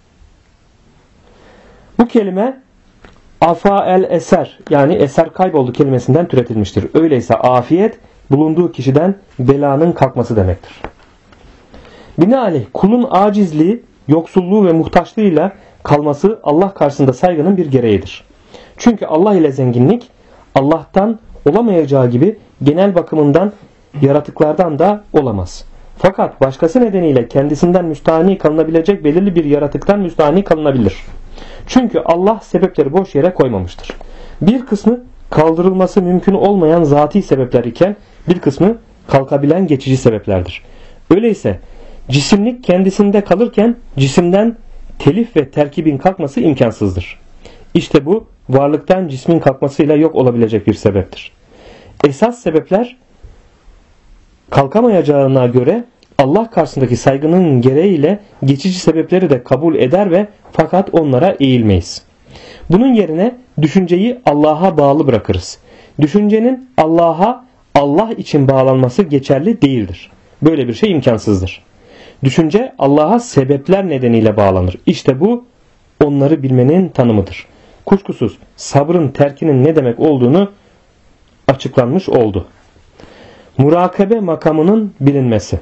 Bu kelime afa el eser, yani eser kayboldu kelimesinden türetilmiştir. Öyleyse afiyet bulunduğu kişiden belanın kalkması demektir. Binaenaleyh kulun acizliği, yoksulluğu ve muhtaçlığıyla kalması Allah karşısında saygının bir gereğidir. Çünkü Allah ile zenginlik Allah'tan olamayacağı gibi genel bakımından yaratıklardan da olamaz. Fakat başkası nedeniyle kendisinden müstahni kalınabilecek belirli bir yaratıktan müstahni kalınabilir. Çünkü Allah sebepleri boş yere koymamıştır. Bir kısmı kaldırılması mümkün olmayan zati sebepler iken bir kısmı kalkabilen geçici sebeplerdir. Öyleyse cisimlik kendisinde kalırken cisimden telif ve terkibin kalkması imkansızdır. İşte bu varlıktan cismin kalkmasıyla yok olabilecek bir sebeptir. Esas sebepler kalkamayacağına göre Allah karşısındaki saygının gereğiyle geçici sebepleri de kabul eder ve fakat onlara eğilmeyiz. Bunun yerine düşünceyi Allah'a bağlı bırakırız. Düşüncenin Allah için bağlanması geçerli değildir. Böyle bir şey imkansızdır. Düşünce Allah'a sebepler nedeniyle bağlanır. İşte bu onları bilmenin tanımıdır. Kuşkusuz sabrın terkinin ne demek olduğunu açıklanmış oldu. Murakabe makamının bilinmesi.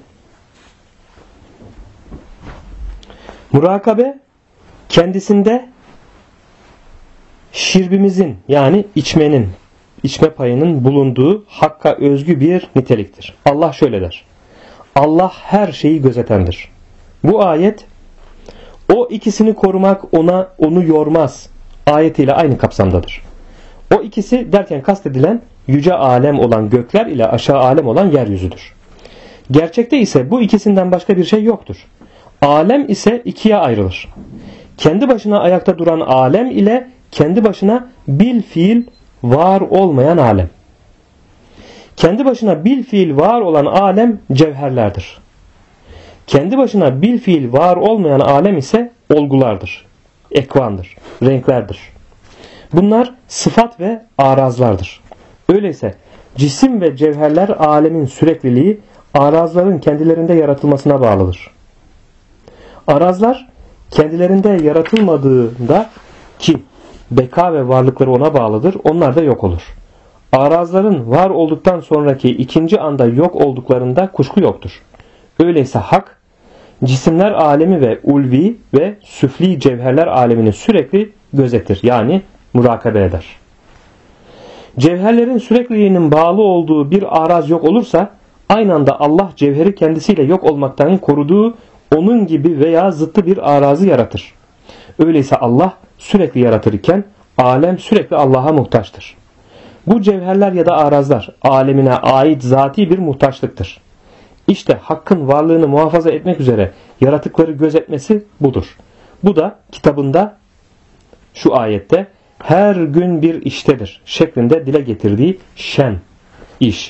Murakabe kendisinde şirbimizin yani içme payının bulunduğu hakka özgü bir niteliktir. Allah şöyle der: Allah her şeyi gözetendir. Bu ayet o ikisini korumak onu yormaz ayetiyle aynı kapsamdadır. O ikisi derken kastedilen yüce alem olan gökler ile aşağı alem olan yeryüzüdür. Gerçekte ise bu ikisinden başka bir şey yoktur. Alem ise ikiye ayrılır. Kendi başına ayakta duran alem ile kendi başına bil fiil var olmayan alem. Kendi başına bil fiil var olan alem cevherlerdir. Kendi başına bil fiil var olmayan alem ise olgulardır, ekvandır, renklerdir. Bunlar sıfat ve arazlardır. Öyleyse cisim ve cevherler alemin sürekliliği arazların kendilerinde yaratılmasına bağlıdır. Arazlar kendilerinde yaratılmadığında ki beka ve varlıkları ona bağlıdır, onlar da yok olur. Arazların var olduktan sonraki ikinci anda yok olduklarında kuşku yoktur. Öyleyse hak, cisimler alemi ve ulvi ve süfli cevherler alemini sürekli gözetir. Yani murakabe eder. Cevherlerin sürekliliğinin bağlı olduğu bir araz yok olursa aynı anda Allah cevheri kendisiyle yok olmaktan koruduğu onun gibi veya zıttı bir arazı yaratır. Öyleyse Allah sürekli yaratırken alem sürekli Allah'a muhtaçtır. Bu cevherler ya da arazlar alemine ait zati bir muhtaçlıktır. İşte Hakk'ın varlığını muhafaza etmek üzere yaratıkları gözetmesi budur. Bu da kitabında şu ayette her gün bir iştedir şeklinde dile getirdiği şen, iş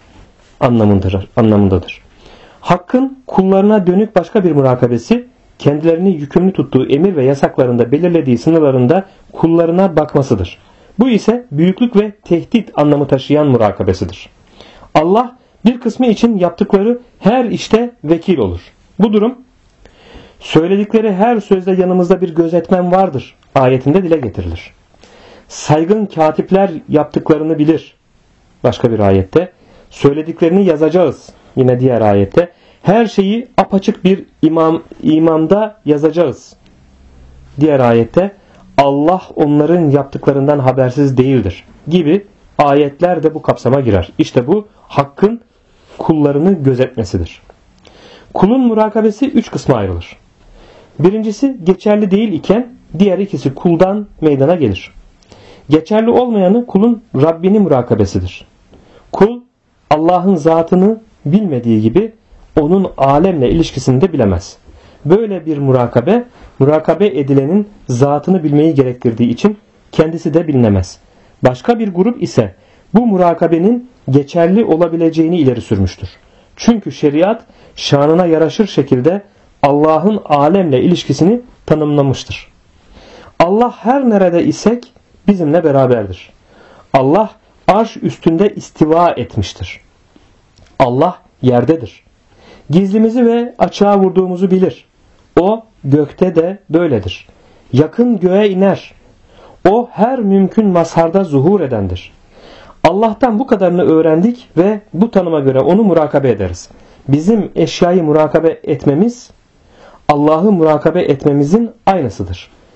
anlamındadır. Hakk'ın kullarına dönük başka bir murakabesi, kendilerini yükümlü tuttuğu emir ve yasaklarında belirlediği sınırlarında kullarına bakmasıdır. Bu ise büyüklük ve tehdit anlamı taşıyan murakabesidir. Allah bir kısmı için yaptıkları her işte vekil olur. Bu durum, söyledikleri her sözde yanımızda bir gözetmen vardır ayetinde dile getirilir. Saygın katipler yaptıklarını bilir. Başka bir ayette. Söylediklerini yazacağız. Yine diğer ayette. Her şeyi apaçık bir imamda yazacağız. Diğer ayette. Allah onların yaptıklarından habersiz değildir. Gibi ayetler de bu kapsama girer. İşte bu Hakk'ın kullarını gözetmesidir. Kulun murakabesi 3 kısma ayrılır. Birincisi geçerli değil iken diğer ikisi kuldan meydana gelir. Geçerli olmayanı kulun Rabbini murakabesidir. Kul Allah'ın zatını bilmediği gibi onun alemle ilişkisini de bilemez. Böyle bir murakabe edilenin zatını bilmeyi gerektirdiği için kendisi de bilinemez. Başka bir grup ise bu murakabenin geçerli olabileceğini ileri sürmüştür. Çünkü şeriat şanına yaraşır şekilde Allah'ın alemle ilişkisini tanımlamıştır. Allah her nerede isek bizimle beraberdir. Allah arş üstünde istiva etmiştir. Allah yerdedir. Gizlimizi ve açığa vurduğumuzu bilir. O gökte de böyledir. Yakın göğe iner. O her mümkün mazharda zuhur edendir. Allah'tan bu kadarını öğrendik ve bu tanıma göre onu murakabe ederiz. Bizim eşyayı murakabe etmemiz Allah'ı murakabe etmemizin aynısıdır.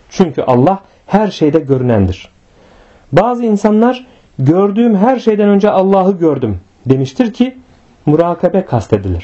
Çünkü Allah her şeyde görünendir. Bazı insanlar gördüğüm her şeyden önce Allah'ı gördüm demiştir ki murakabe kastedilir.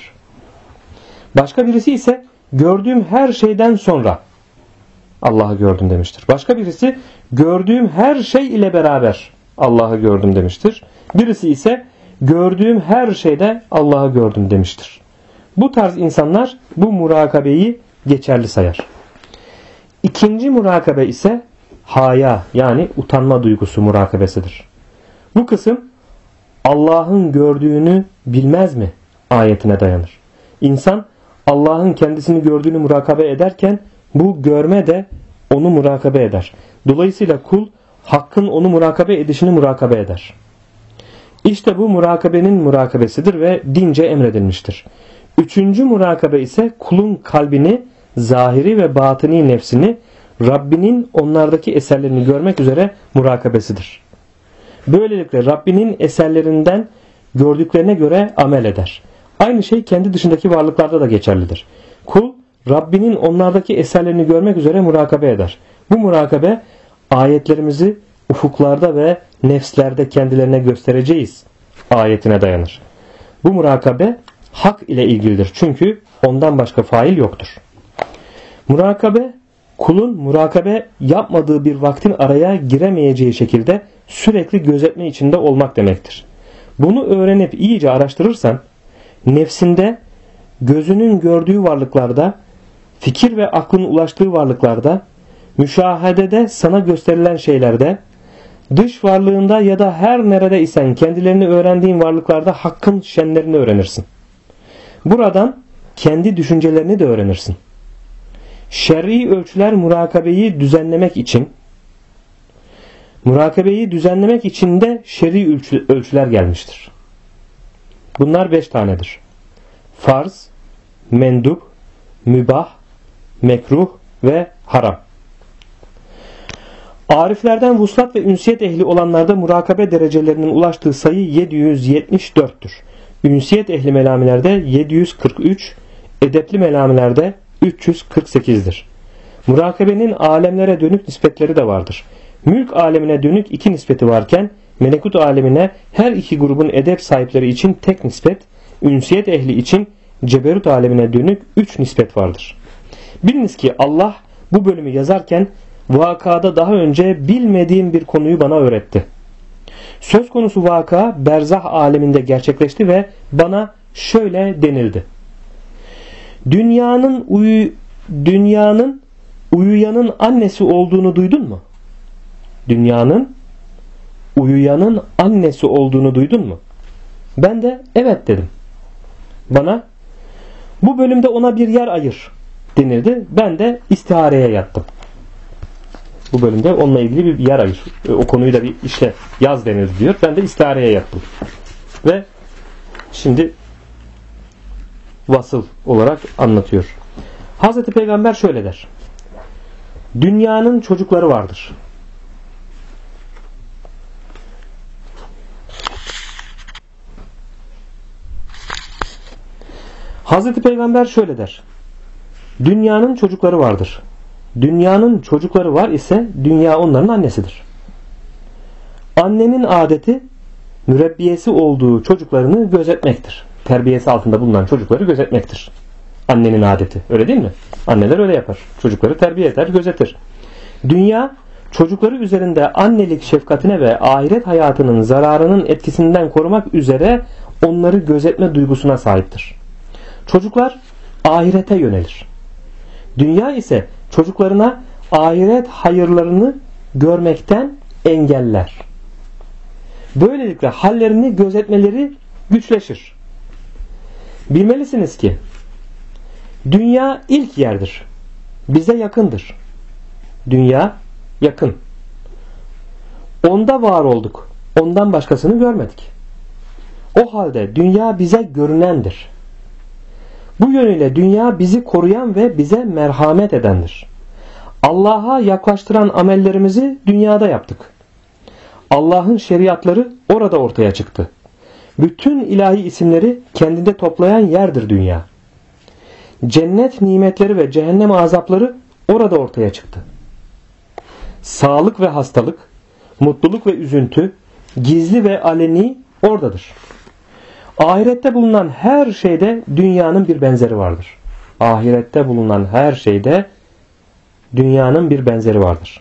Başka birisi ise gördüğüm her şeyden sonra Allah'ı gördüm demiştir. Başka birisi gördüğüm her şey ile beraber Allah'ı gördüm demiştir. Birisi ise gördüğüm her şeyde Allah'ı gördüm demiştir. Bu tarz insanlar bu murakabeyi geçerli sayar. İkinci murakabe ise haya yani utanma duygusu murakabesidir. Bu kısım Allah'ın gördüğünü bilmez mi ayetine dayanır. İnsan Allah'ın kendisini gördüğünü murakabe ederken bu görme de onu murakabe eder. Dolayısıyla kul Hakk'ın onu murakabe edişini murakabe eder. İşte bu murakabenin murakabesidir ve dince emredilmiştir. Üçüncü murakabe ise kulun kalbini, zahiri ve batini nefsini Rabbinin onlardaki eserlerini görmek üzere murakabesidir. Böylelikle Rabbinin eserlerinden gördüklerine göre amel eder. Aynı şey kendi dışındaki varlıklarda da geçerlidir. Kul Rabbinin onlardaki eserlerini görmek üzere murakabe eder. Bu murakabe ayetlerimizi ufuklarda ve nefslerde kendilerine göstereceğiz ayetine dayanır. Bu murakabe hak ile ilgilidir. Çünkü ondan başka fail yoktur. Murakabe, kulun murakabe yapmadığı bir vaktin araya giremeyeceği şekilde sürekli gözetme içinde olmak demektir. Bunu öğrenip iyice araştırırsan, nefsinde, gözünün gördüğü varlıklarda, fikir ve aklın ulaştığı varlıklarda, müşahedede sana gösterilen şeylerde, dış varlığında ya da her nerede isen kendilerini öğrendiğin varlıklarda Hakk'ın şenlerini öğrenirsin. Buradan kendi düşüncelerini de öğrenirsin. Şer'i ölçüler murakabeyi düzenlemek için de şer'i ölçüler gelmiştir. Bunlar 5 tanedir. Farz, mendup, mübah, mekruh ve haram. Ariflerden vuslat ve ünsiyet ehli olanlarda murakabe derecelerinin ulaştığı sayı 774'tür. Ünsiyet ehli melamilerde 743, edepli melamilerde 348'dir. Murakabenin alemlere dönük nispetleri de vardır. Mülk alemine dönük 2 nispeti varken melekut alemine her iki grubun edep sahipleri için tek nispet, ünsiyet ehli için ceberut alemine dönük 3 nispet vardır. Biliniz ki Allah bu bölümü yazarken vakada daha önce bilmediğim bir konuyu bana öğretti. Söz konusu vaka berzah aleminde gerçekleşti ve bana şöyle denildi. Dünyanın uyuyanın annesi olduğunu duydun mu? Dünyanın uyuyanın annesi olduğunu duydun mu? Ben de evet dedim. Bana bu bölümde ona bir yer ayır denildi. Ben de istihareye yattım. Bu bölümde onunla ilgili bir yer ayır. O konuyu da bir işte yaz denildi diyor. Ben de istihareye yattım. Ve şimdi vasıl olarak anlatıyor. Hazreti Peygamber şöyle der. Dünyanın çocukları vardır. Hazreti Peygamber şöyle der. Dünyanın çocukları vardır. Dünyanın çocukları var ise dünya onların annesidir. Annenin adeti mürebbiyesi olduğu çocuklarını gözetmektir. Terbiyesi altında bulunan çocukları gözetmektir. Annenin adeti. Öyle değil mi? Anneler öyle yapar. Çocukları terbiye eder, gözetir. Dünya çocukları üzerinde annelik şefkatine ve ahiret hayatının zararının etkisinden korumak üzere onları gözetme duygusuna sahiptir. Çocuklar ahirete yönelir. Dünya ise çocuklarına ahiret hayırlarını görmekten engeller. Böylelikle hallerini gözetmeleri güçleşir. Bilmelisiniz ki dünya ilk yerdir. Bize yakındır. Dünya yakın. Onda var olduk. Ondan başkasını görmedik. O halde dünya bize görünendir. Bu yönüyle dünya bizi koruyan ve bize merhamet edendir. Allah'a yaklaştıran amellerimizi dünyada yaptık. Allah'ın şeriatları orada ortaya çıktı. Bütün ilahi isimleri kendinde toplayan yerdir dünya. Cennet nimetleri ve cehennem azapları orada ortaya çıktı. sağlık ve hastalık, mutluluk ve üzüntü, gizli ve aleni oradadır. Ahirette bulunan her şeyde dünyanın bir benzeri vardır. Ahirette bulunan her şeyde dünyanın bir benzeri vardır.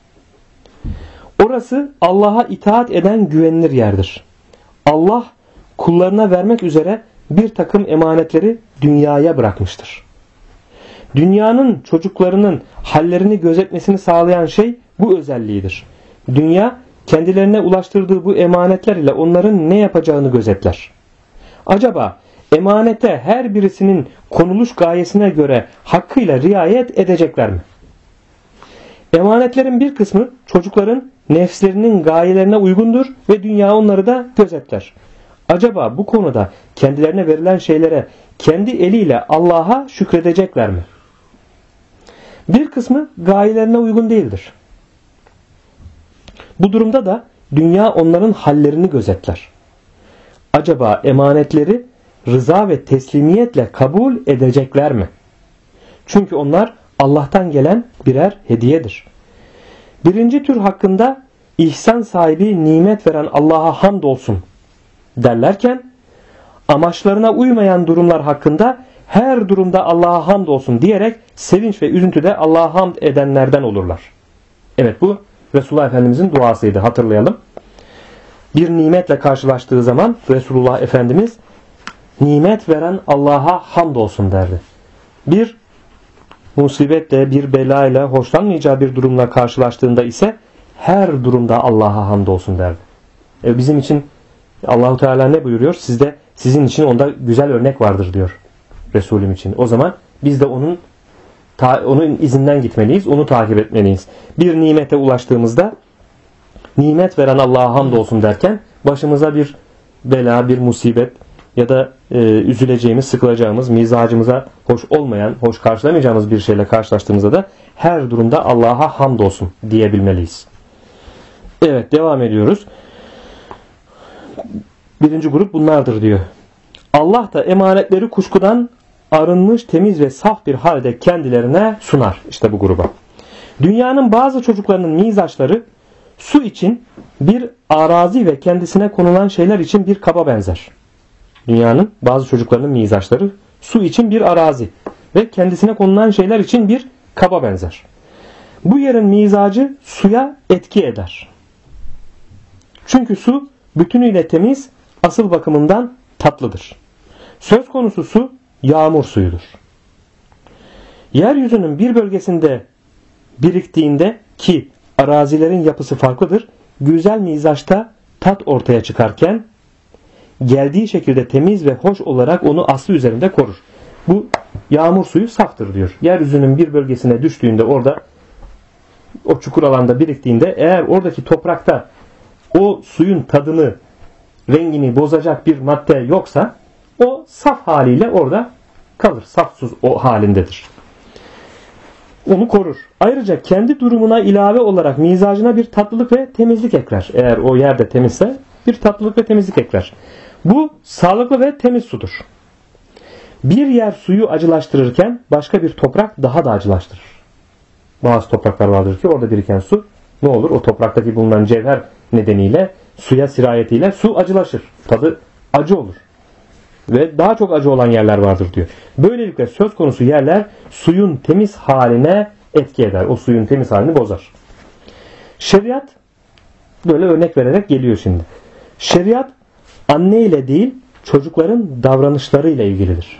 Orası Allah'a itaat eden güvenilir yerdir. Allah kullarına vermek üzere bir takım emanetleri dünyaya bırakmıştır. Dünyanın çocuklarının hallerini gözetmesini sağlayan şey bu özelliğidir. Dünya kendilerine ulaştırdığı bu emanetler ile onların ne yapacağını gözetler. Acaba emanete her birisinin konuluş gayesine göre hakkıyla riayet edecekler mi? Emanetlerin bir kısmı çocukların nefslerinin gayelerine uygundur ve dünya onları da gözetler. Acaba bu konuda kendilerine verilen şeylere kendi eliyle Allah'a şükredecekler mi? Bir kısmı gayelerine uygun değildir. Bu durumda da dünya onların hallerini gözetler. Acaba emanetleri rıza ve teslimiyetle kabul edecekler mi? Çünkü onlar Allah'tan gelen birer hediyedir. Birinci tür hakkında ihsan sahibi, nimet veren Allah'a hamdolsun derlerken, amaçlarına uymayan durumlar hakkında her durumda Allah'a hamdolsun diyerek sevinç ve üzüntüde Allah'a hamd edenlerden olurlar. Evet, bu Resulullah Efendimizin duasıydı, hatırlayalım. Bir nimetle karşılaştığı zaman Resulullah Efendimiz nimet veren Allah'a hamdolsun derdi. Bir musibetle, bir belayla, hoşlanmayacağı bir durumla karşılaştığında ise her durumda Allah'a hamdolsun derdi. Bizim için Allah-u Teala ne buyuruyor? Sizin için onda güzel örnek vardır diyor Resulüm için. O zaman biz de onun izinden gitmeliyiz, onu takip etmeliyiz. Bir nimete ulaştığımızda nimet veren Allah'a hamdolsun derken başımıza bir bela, bir musibet ya da üzüleceğimiz, sıkılacağımız, mizacımıza hoş olmayan, hoş karşılamayacağımız bir şeyle karşılaştığımızda da her durumda Allah'a hamdolsun diyebilmeliyiz. Evet, devam ediyoruz. Birinci grup bunlardır diyor. Allah da emanetleri kuşkudan arınmış, temiz ve saf bir halde kendilerine sunar. İşte bu gruba. Dünyanın bazı çocuklarının mizaçları su için bir arazi ve kendisine konulan şeyler için bir kaba benzer. Dünyanın bazı çocuklarının mizaçları su için bir arazi ve kendisine konulan şeyler için bir kaba benzer. Bu yerin mizacı suya etki eder. Çünkü su bütünüyle temiz, asıl bakımından tatlıdır. Söz konusu su yağmur suyudur. Yeryüzünün bir bölgesinde biriktiğinde ki arazilerin yapısı farklıdır, güzel mizaçta tat ortaya çıkarken geldiği şekilde temiz ve hoş olarak onu aslı üzerinde korur. Bu yağmur suyu saftır diyor. Yeryüzünün bir bölgesine düştüğünde, orada o çukur alanda biriktiğinde, eğer oradaki toprakta o suyun tadını, rengini bozacak bir madde yoksa o saf haliyle orada kalır. Safsız o halindedir. Onu korur. Ayrıca kendi durumuna ilave olarak mizacına bir tatlılık ve temizlik ekler. Eğer o yerde temizse bir tatlılık ve temizlik ekler. Bu sağlıklı ve temiz sudur. Bir yer suyu acılaştırırken başka bir toprak daha da acılaştırır. Bazı topraklar vardır ki orada biriken su ne olur? O topraktaki bulunan cevher nedeniyle, suya sirayetiyle su acılaşır. Tadı acı olur. Ve daha çok acı olan yerler vardır diyor. Böylelikle söz konusu yerler suyun temiz haline etki eder. O suyun temiz halini bozar. Şeriat böyle örnek vererek geliyor şimdi. Şeriat anne ile değil, çocukların davranışlarıyla ilgilidir.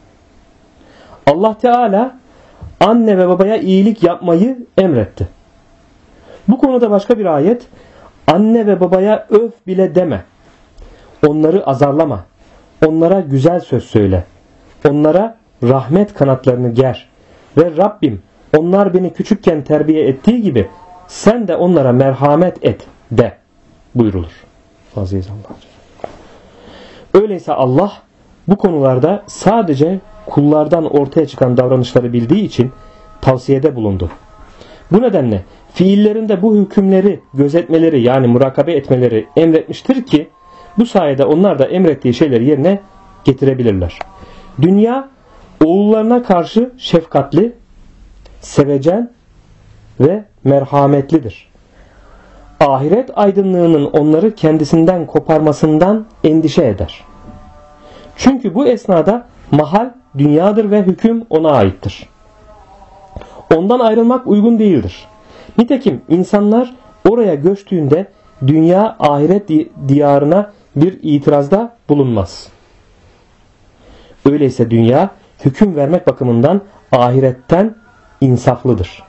Allah Teala anne ve babaya iyilik yapmayı emretti. Bu konuda başka bir ayet, anne ve babaya öf bile deme, onları azarlama, onlara güzel söz söyle, onlara rahmet kanatlarını ger ve Rabbim onlar beni küçükken terbiye ettiği gibi sen de onlara merhamet et de buyurulur. Aziz Allah. Öyleyse Allah bu konularda sadece kullardan ortaya çıkan davranışları bildiği için tavsiyede bulundu. Bu nedenle fiillerinde bu hükümleri gözetmeleri, yani murakabe etmeleri emretmiştir ki bu sayede onlar da emrettiği şeyleri yerine getirebilirler. Dünya oğullarına karşı şefkatli, sevecen ve merhametlidir. Ahiret aydınlığının onları kendisinden koparmasından endişe eder. Çünkü bu esnada mahal dünyadır ve hüküm ona aittir. Ondan ayrılmak uygun değildir. Nitekim insanlar oraya göçtüğünde dünya ahiret diyarına bir itirazda bulunmaz. Öyleyse dünya hüküm vermek bakımından ahiretten insaflıdır.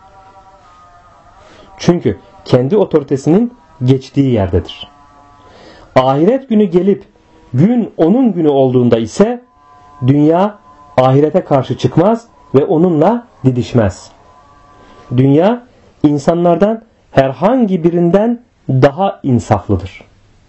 Çünkü kendi otoritesinin geçtiği yerdedir. Ahiret günü gelip gün onun günü olduğunda ise dünya ahirete karşı çıkmaz ve onunla didişmez. Dünya insanlardan herhangi birinden daha insaflıdır.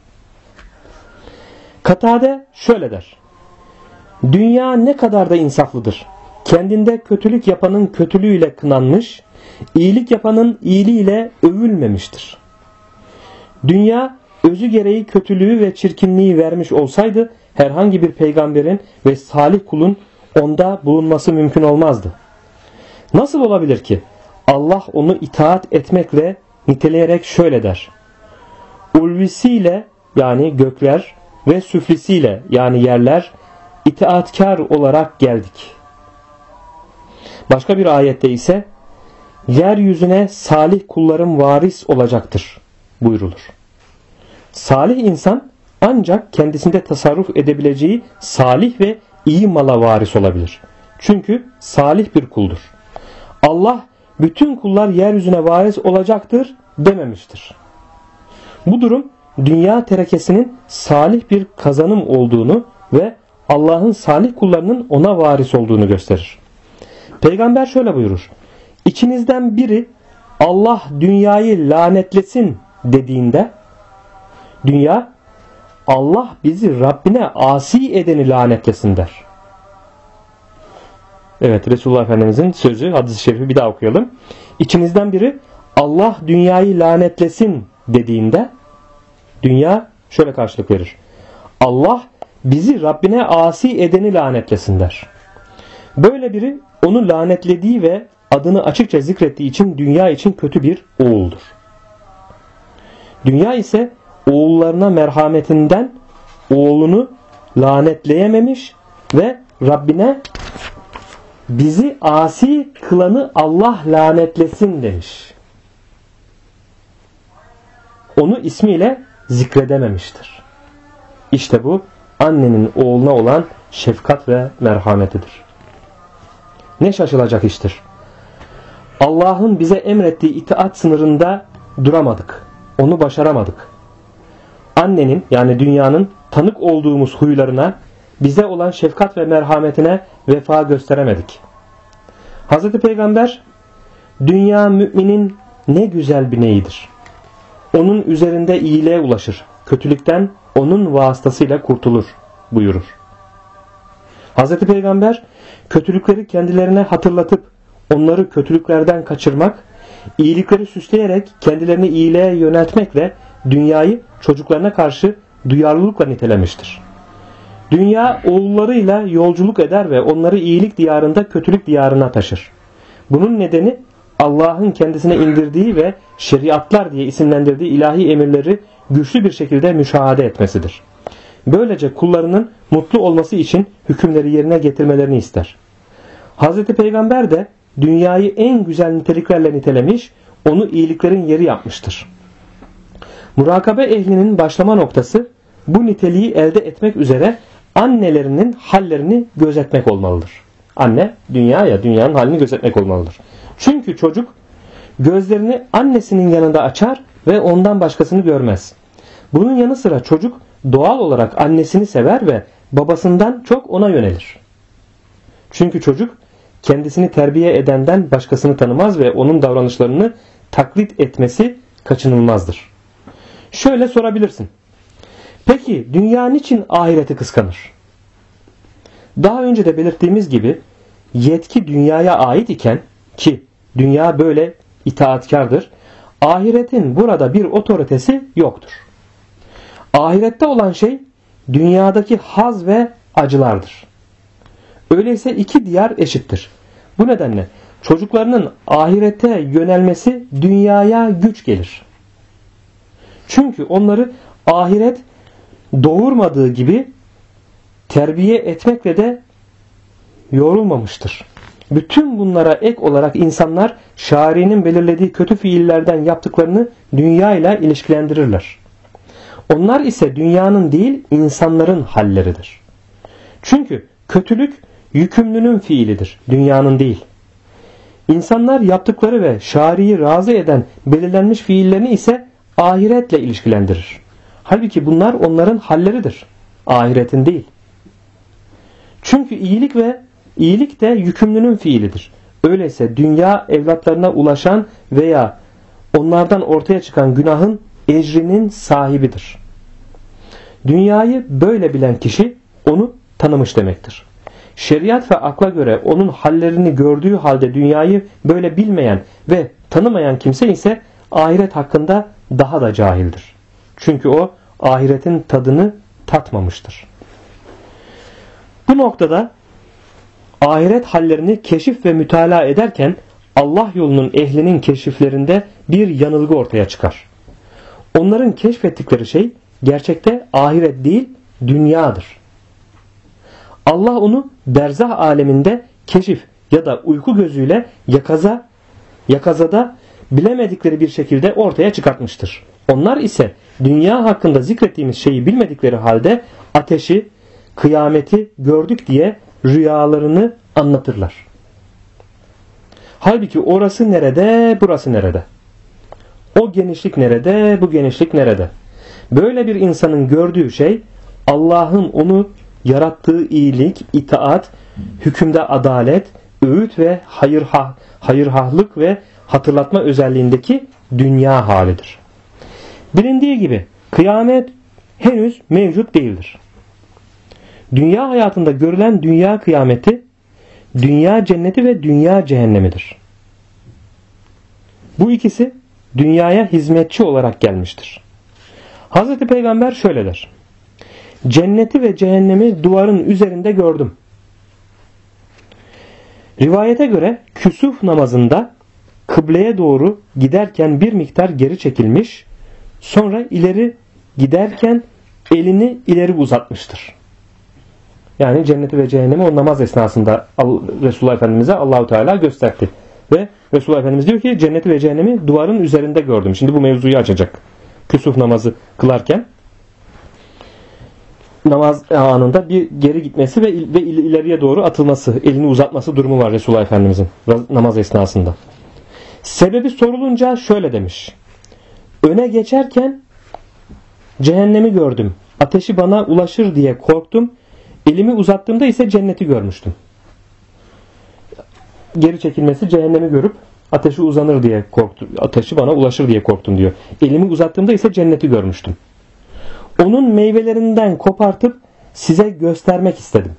Katade şöyle der: dünya ne kadar da insaflıdır. Kendinde kötülük yapanın kötülüğüyle kınanmış, iyilik yapanın iyiliğiyle övülmemiştir. Dünya özü gereği kötülüğü ve çirkinliği vermiş olsaydı herhangi bir peygamberin ve salih kulun onda bulunması mümkün olmazdı. Nasıl olabilir ki? Allah onu itaat etmekle niteleyerek şöyle der: ulvisiyle yani gökler ve süflisiyle yani yerler itaatkar olarak geldik. Başka bir ayette ise yeryüzüne salih kullarım varis olacaktır buyrulur. Salih insan ancak kendisinde tasarruf edebileceği salih ve iyi mala varis olabilir. Çünkü salih bir kuldur. Allah bütün kullar yeryüzüne varis olacaktır dememiştir. Bu durum dünya terakesinin salih bir kazanım olduğunu ve Allah'ın salih kullarının ona varis olduğunu gösterir. Peygamber şöyle buyurur: İçinizden biri Allah dünyayı lanetlesin dediğinde dünya Allah bizi Rabbine asi edeni lanetlesin der. Evet, Resulullah Efendimizin sözü, hadis-i şerifi bir daha okuyalım. İçinizden biri Allah dünyayı lanetlesin dediğinde dünya şöyle karşılık verir: Allah bizi Rabbine asi edeni lanetlesin der. Böyle biri onu lanetlediği ve adını açıkça zikrettiği için dünya için kötü bir oğuldur. Dünya ise oğullarına merhametinden oğlunu lanetleyememiş ve Rabbine bizi asi kılanı Allah lanetlesin demiş. Onu ismiyle zikredememiştir. İşte bu annenin oğluna olan şefkat ve merhametidir. Ne şaşılacak iştir. Allah'ın bize emrettiği itaat sınırında duramadık. Onu başaramadık. Annenin yani dünyanın tanık olduğumuz huylarına, bize olan şefkat ve merhametine vefa gösteremedik. Hz. Peygamber, dünya müminin ne güzel bineğidir. Onun üzerinde iyiliğe ulaşır. Kötülükten onun vasıtasıyla kurtulur buyurur. Hz. Peygamber, kötülükleri kendilerine hatırlatıp onları kötülüklerden kaçırmak, iyilikleri süsleyerek kendilerini iyiliğe yöneltmekle dünyayı çocuklarına karşı duyarlılıkla nitelemiştir. Dünya oğullarıyla yolculuk eder ve onları iyilik diyarında kötülük diyarına taşır. Bunun nedeni Allah'ın kendisine indirdiği ve şeriatlar diye isimlendirdiği ilahi emirleri güçlü bir şekilde müşahede etmesidir. Böylece kullarının mutlu olması için hükümleri yerine getirmelerini ister. Hz. Peygamber de dünyayı en güzel niteliklerle nitelemiş, onu iyiliklerin yeri yapmıştır. Murakabe ehlinin başlama noktası bu niteliği elde etmek üzere annelerinin hallerini gözetmek olmalıdır. Anne dünyanın halini gözetmek olmalıdır. Çünkü çocuk gözlerini annesinin yanında açar ve ondan başkasını görmez. Bunun yanı sıra çocuk doğal olarak annesini sever ve babasından çok ona yönelir. Çünkü çocuk kendisini terbiye edenden başkasını tanımaz ve onun davranışlarını taklit etmesi kaçınılmazdır. Şöyle sorabilirsin: peki dünya niçin ahireti kıskanır? Daha önce de belirttiğimiz gibi yetki dünyaya ait iken, ki dünya böyle itaatkardır, ahiretin burada bir otoritesi yoktur. Ahirette olan şey dünyadaki haz ve acılardır. Öyleyse iki diyar eşittir. Bu nedenle çocuklarının ahirete yönelmesi dünyaya güç gelir. Çünkü onları ahiret doğurmadığı gibi terbiye etmekle de yorulmamıştır. Bütün bunlara ek olarak insanlar şari'nin belirlediği kötü fiillerden yaptıklarını dünya ile ilişkilendirirler. Onlar ise dünyanın değil insanların halleridir. Çünkü kötülük yükümlünün fiilidir, dünyanın değil. İnsanlar yaptıkları ve şari'i razı eden belirlenmiş fiillerini ise ahiretle ilişkilendirir. Halbuki bunlar onların halleridir, ahiretin değil. Çünkü iyilik de yükümlünün fiilidir. Öyleyse dünya evlatlarına ulaşan veya onlardan ortaya çıkan günahın ecrinin sahibidir. Dünyayı böyle bilen kişi onu tanımış demektir. Şeriat ve akla göre onun hallerini gördüğü halde dünyayı böyle bilmeyen ve tanımayan kimse ise ahiret hakkında daha da cahildir. Çünkü o ahiretin tadını tatmamıştır. Bu noktada ahiret hallerini keşif ve mütalaa ederken Allah yolunun ehlinin keşiflerinde bir yanılgı ortaya çıkar. Onların keşfettikleri şey gerçekte ahiret değil, dünyadır. Allah onu berzah aleminde keşif ya da uyku gözüyle yakazada bilemedikleri bir şekilde ortaya çıkartmıştır. Onlar ise dünya hakkında zikrettiğimiz şeyi bilmedikleri halde ateşi, kıyameti gördük diye rüyalarını anlatırlar. Halbuki orası nerede, burası nerede? O genişlik nerede, bu genişlik nerede? Böyle bir insanın gördüğü şey Allah'ın onu yarattığı iyilik, itaat, hükümde adalet, öğüt ve hayırhahlık ve hatırlatma özelliğindeki dünya halidir. Bilindiği gibi kıyamet henüz mevcut değildir. Dünya hayatında görülen dünya kıyameti, dünya cenneti ve dünya cehennemidir. Bu ikisi dünyaya hizmetçi olarak gelmiştir. Hazreti Peygamber şöyle der: cenneti ve cehennemi duvarın üzerinde gördüm. Rivayete göre küsuf namazında kıbleye doğru giderken bir miktar geri çekilmiş, sonra ileri giderken elini ileri uzatmıştır. Yani cenneti ve cehennemi o namaz esnasında Resulullah Efendimiz'e Allahu Teala gösterdi. Ve Resulullah Efendimiz diyor ki cenneti ve cehennemi duvarın üzerinde gördüm. Şimdi bu mevzuyu açacak. Küsuf namazı kılarken namaz anında bir geri gitmesi ve ileriye doğru atılması, elini uzatması durumu var Resulullah Efendimiz'in namaz esnasında. Sebebi sorulunca şöyle demiş: öne geçerken cehennemi gördüm. Ateşi bana ulaşır diye korktum. Elimi uzattığımda ise cenneti görmüştüm. Geri çekilmesi cehennemi görüp ateşi uzanır diye korktum. Ateşi bana ulaşır diye korktum diyor. Elimi uzattığımda ise cenneti görmüştüm. Onun meyvelerinden kopartıp size göstermek istedim.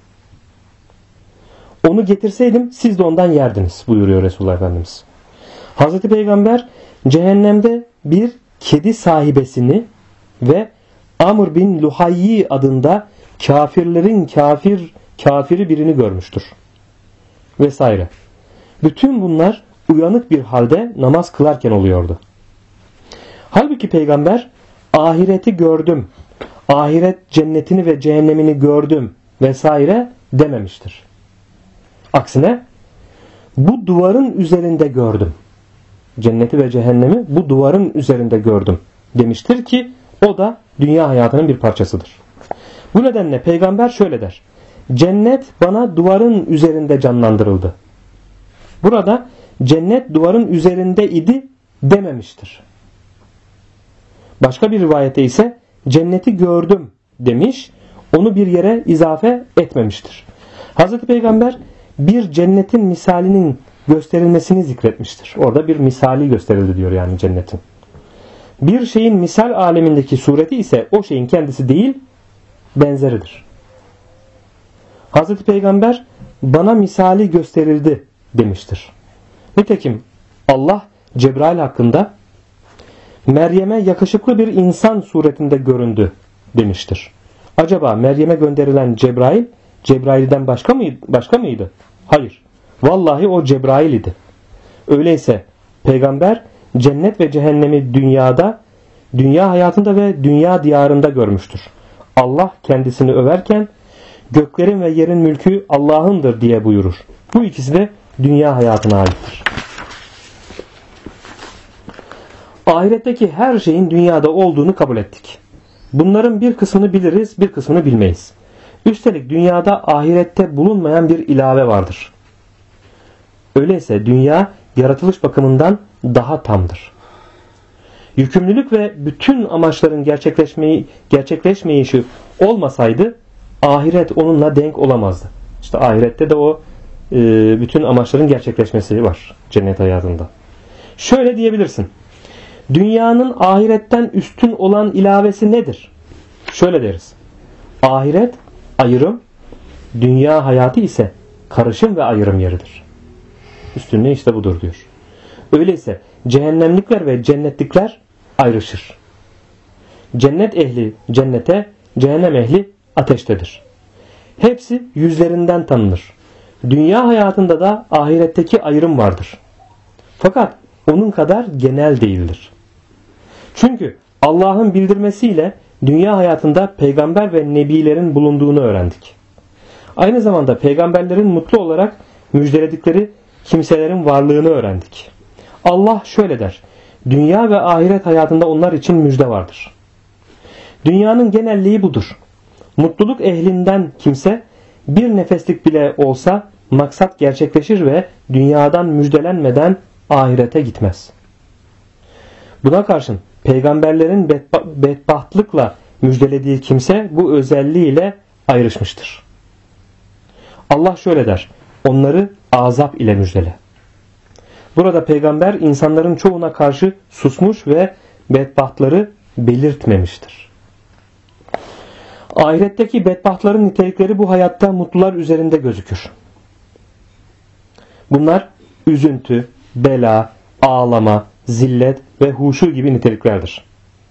Onu getirseydim siz de ondan yerdiniz buyuruyor Resulullah Efendimiz. Hazreti Peygamber cehennemde bir kedi sahibesini ve Amr bin Luhayyi adında kafirlerin kafiri birini görmüştür. Vesaire. Bütün bunlar uyanık bir halde namaz kılarken oluyordu. Halbuki Peygamber ahireti gördüm, ahiret cennetini ve cehennemini gördüm vesaire dememiştir. Aksine bu duvarın üzerinde gördüm. Cenneti ve cehennemi bu duvarın üzerinde gördüm demiştir ki o da dünya hayatının bir parçasıdır. Bu nedenle Peygamber şöyle der: cennet bana duvarın üzerinde canlandırıldı. Burada cennet duvarın üzerinde idi dememiştir. Başka bir rivayette ise cenneti gördüm demiş, onu bir yere izafe etmemiştir. Hazreti Peygamber bir cennetin misalinin gösterilmesini zikretmiştir. Orada bir misali gösterildi diyor yani cennetin. Bir şeyin misal alemindeki sureti ise o şeyin kendisi değil, benzeridir. Hazreti Peygamber bana misali gösterildi demiştir. Nitekim Allah Cebrail hakkında Meryem'e yakışıklı bir insan suretinde göründü demiştir. Acaba Meryem'e gönderilen Cebrail'den başka mıydı? Hayır. Vallahi o Cebrail idi. Öyleyse peygamber cennet ve cehennemi dünya hayatında ve dünya diyarında görmüştür. Allah kendisini överken göklerin ve yerin mülkü Allah'ındır diye buyurur. Bu ikisi de dünya hayatına aittir. Ahiretteki her şeyin dünyada olduğunu kabul ettik. Bunların bir kısmını biliriz, bir kısmını bilmeyiz. Üstelik dünyada ahirette bulunmayan bir ilave vardır. Öyleyse dünya yaratılış bakımından daha tamdır. Yükümlülük ve bütün amaçların gerçekleşmeyişi olmasaydı ahiret onunla denk olamazdı. İşte ahirette de o bütün amaçların gerçekleşmesi var cennet hayatında. Şöyle diyebilirsin. Dünyanın ahiretten üstün olan ilavesi nedir? Şöyle deriz. Ahiret ayrım, dünya hayatı ise karışım ve ayrım yeridir. Üstünlüğü işte budur diyor. Öyleyse cehennemlikler ve cennetlikler ayrışır. Cennet ehli cennete, cehennem ehli ateştedir. Hepsi yüzlerinden tanınır. Dünya hayatında da ahiretteki ayrım vardır. Fakat onun kadar genel değildir. Çünkü Allah'ın bildirmesiyle dünya hayatında peygamber ve nebilerin bulunduğunu öğrendik. Aynı zamanda peygamberlerin mutlu olarak müjdeledikleri kimselerin varlığını öğrendik. Allah şöyle der. Dünya ve ahiret hayatında onlar için müjde vardır. Dünyanın genelliği budur. Mutluluk ehlinden kimse bir nefeslik bile olsa maksat gerçekleşir ve dünyadan müjdelenmeden ahirete gitmez. Buna karşın peygamberlerin bedbahtlıkla müjdelediği kimse bu özelliğiyle ayrışmıştır. Allah şöyle der. Onları azap ile müjdele. Burada peygamber insanların çoğuna karşı susmuş ve bedbahtları belirtmemiştir. Ahiretteki bedbahtların nitelikleri bu hayatta mutlular üzerinde gözükür. Bunlar üzüntü, bela, ağlama, zillet ve huşu gibi niteliklerdir.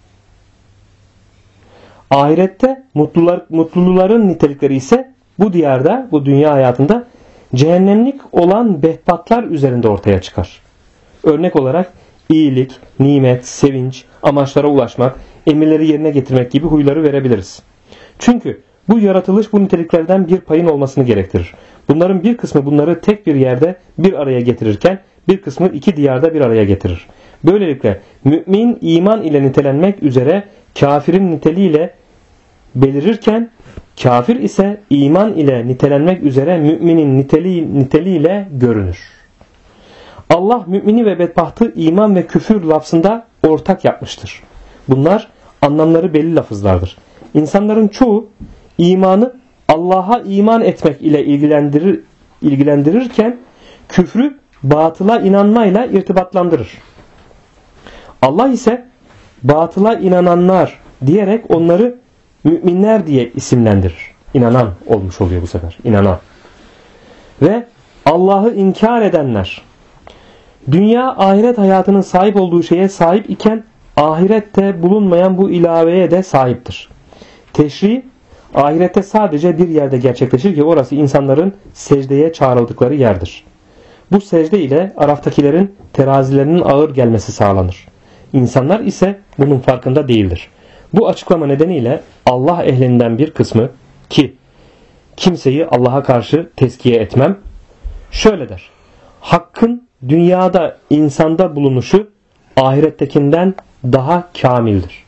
Ahirette mutluluların nitelikleri ise bu diyarda, bu dünya hayatında cehennemlik olan bedbahtlar üzerinde ortaya çıkar. Örnek olarak iyilik, nimet, sevinç, amaçlara ulaşmak, emirleri yerine getirmek gibi huyları verebiliriz. Çünkü bu yaratılış bu niteliklerden bir payın olmasını gerektirir. Bunların bir kısmı bunları tek bir yerde bir araya getirirken bir kısmı iki diyarda bir araya getirir. Böylelikle mümin iman ile nitelenmek üzere kafirin niteliğiyle belirirken kafir ise iman ile nitelenmek üzere müminin niteliğiyle görünür. Allah mümini ve bedbahtı iman ve küfür lafzında ortak yapmıştır. Bunlar anlamları belli lafızlardır. İnsanların çoğu imanı Allah'a iman etmek ile ilgilendirirken küfrü batıla inanmayla irtibatlandırır. Allah ise batıla inananlar diyerek onları müminler diye isimlendirir. İnanan olmuş oluyor bu sefer. İnanan. Ve Allah'ı inkar edenler. Dünya ahiret hayatının sahip olduğu şeye sahip iken ahirette bulunmayan bu ilaveye de sahiptir. Teşri ahirette sadece bir yerde gerçekleşir ki orası insanların secdeye çağrıldıkları yerdir. Bu secde ile Araf'takilerin terazilerinin ağır gelmesi sağlanır. İnsanlar ise bunun farkında değildir. Bu açıklama nedeniyle Allah ehlinden bir kısmı ki kimseyi Allah'a karşı tezkiye etmem şöyle der. Hakkın dünyada insanda bulunuşu ahirettekinden daha kamildir.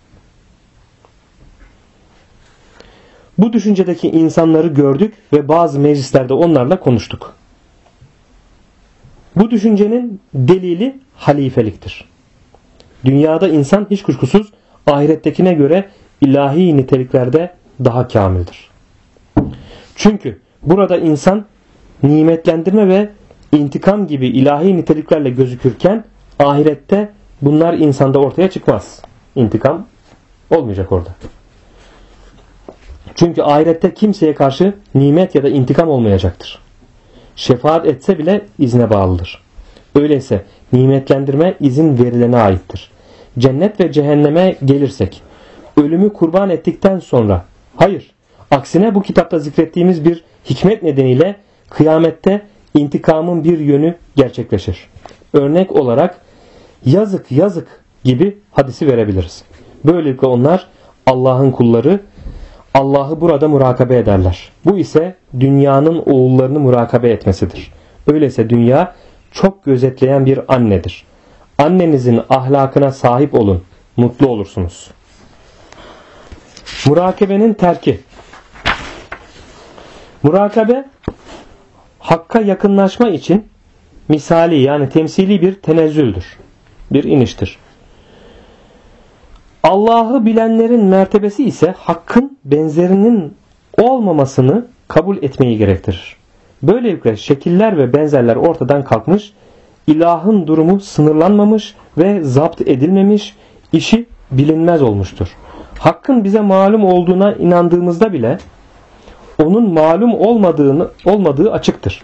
Bu düşüncedeki insanları gördük ve bazı meclislerde onlarla konuştuk. Bu düşüncenin delili halifeliktir. Dünyada insan hiç kuşkusuz ahirettekine göre ilahi niteliklerde daha kamildir. Çünkü burada insan nimetlendirme ve intikam gibi ilahi niteliklerle gözükürken ahirette bunlar insanda ortaya çıkmaz. İntikam olmayacak orada. Çünkü ahirette kimseye karşı nimet ya da intikam olmayacaktır. Şefaat etse bile izne bağlıdır. Öyleyse nimetlendirme izin verilene aittir. Cennet ve cehenneme gelirsek, ölümü kurban ettikten sonra, hayır, aksine bu kitapta zikrettiğimiz bir hikmet nedeniyle kıyamette intikamın bir yönü gerçekleşir. örnek olarak yazık yazık gibi hadisi verebiliriz. Böylelikle onlar Allah'ın kulları, Allah'ı burada murakabe ederler. Bu ise dünyanın oğullarını murakabe etmesidir. Öyleyse dünya çok gözetleyen bir annedir. Annenizin ahlakına sahip olun, mutlu olursunuz. Murakabenin terki. Murakabe, hakka yakınlaşma için misali yani temsili bir tenezzüldür. Bir iniştir. Allah'ı bilenlerin mertebesi ise hakkın benzerinin olmamasını kabul etmeyi gerektirir. Böylelikle şekiller ve benzerler ortadan kalkmış, ilahın durumu sınırlanmamış ve zapt edilmemiş, işi bilinmez olmuştur. Hakkın bize malum olduğuna inandığımızda bile onun malum olmadığı açıktır.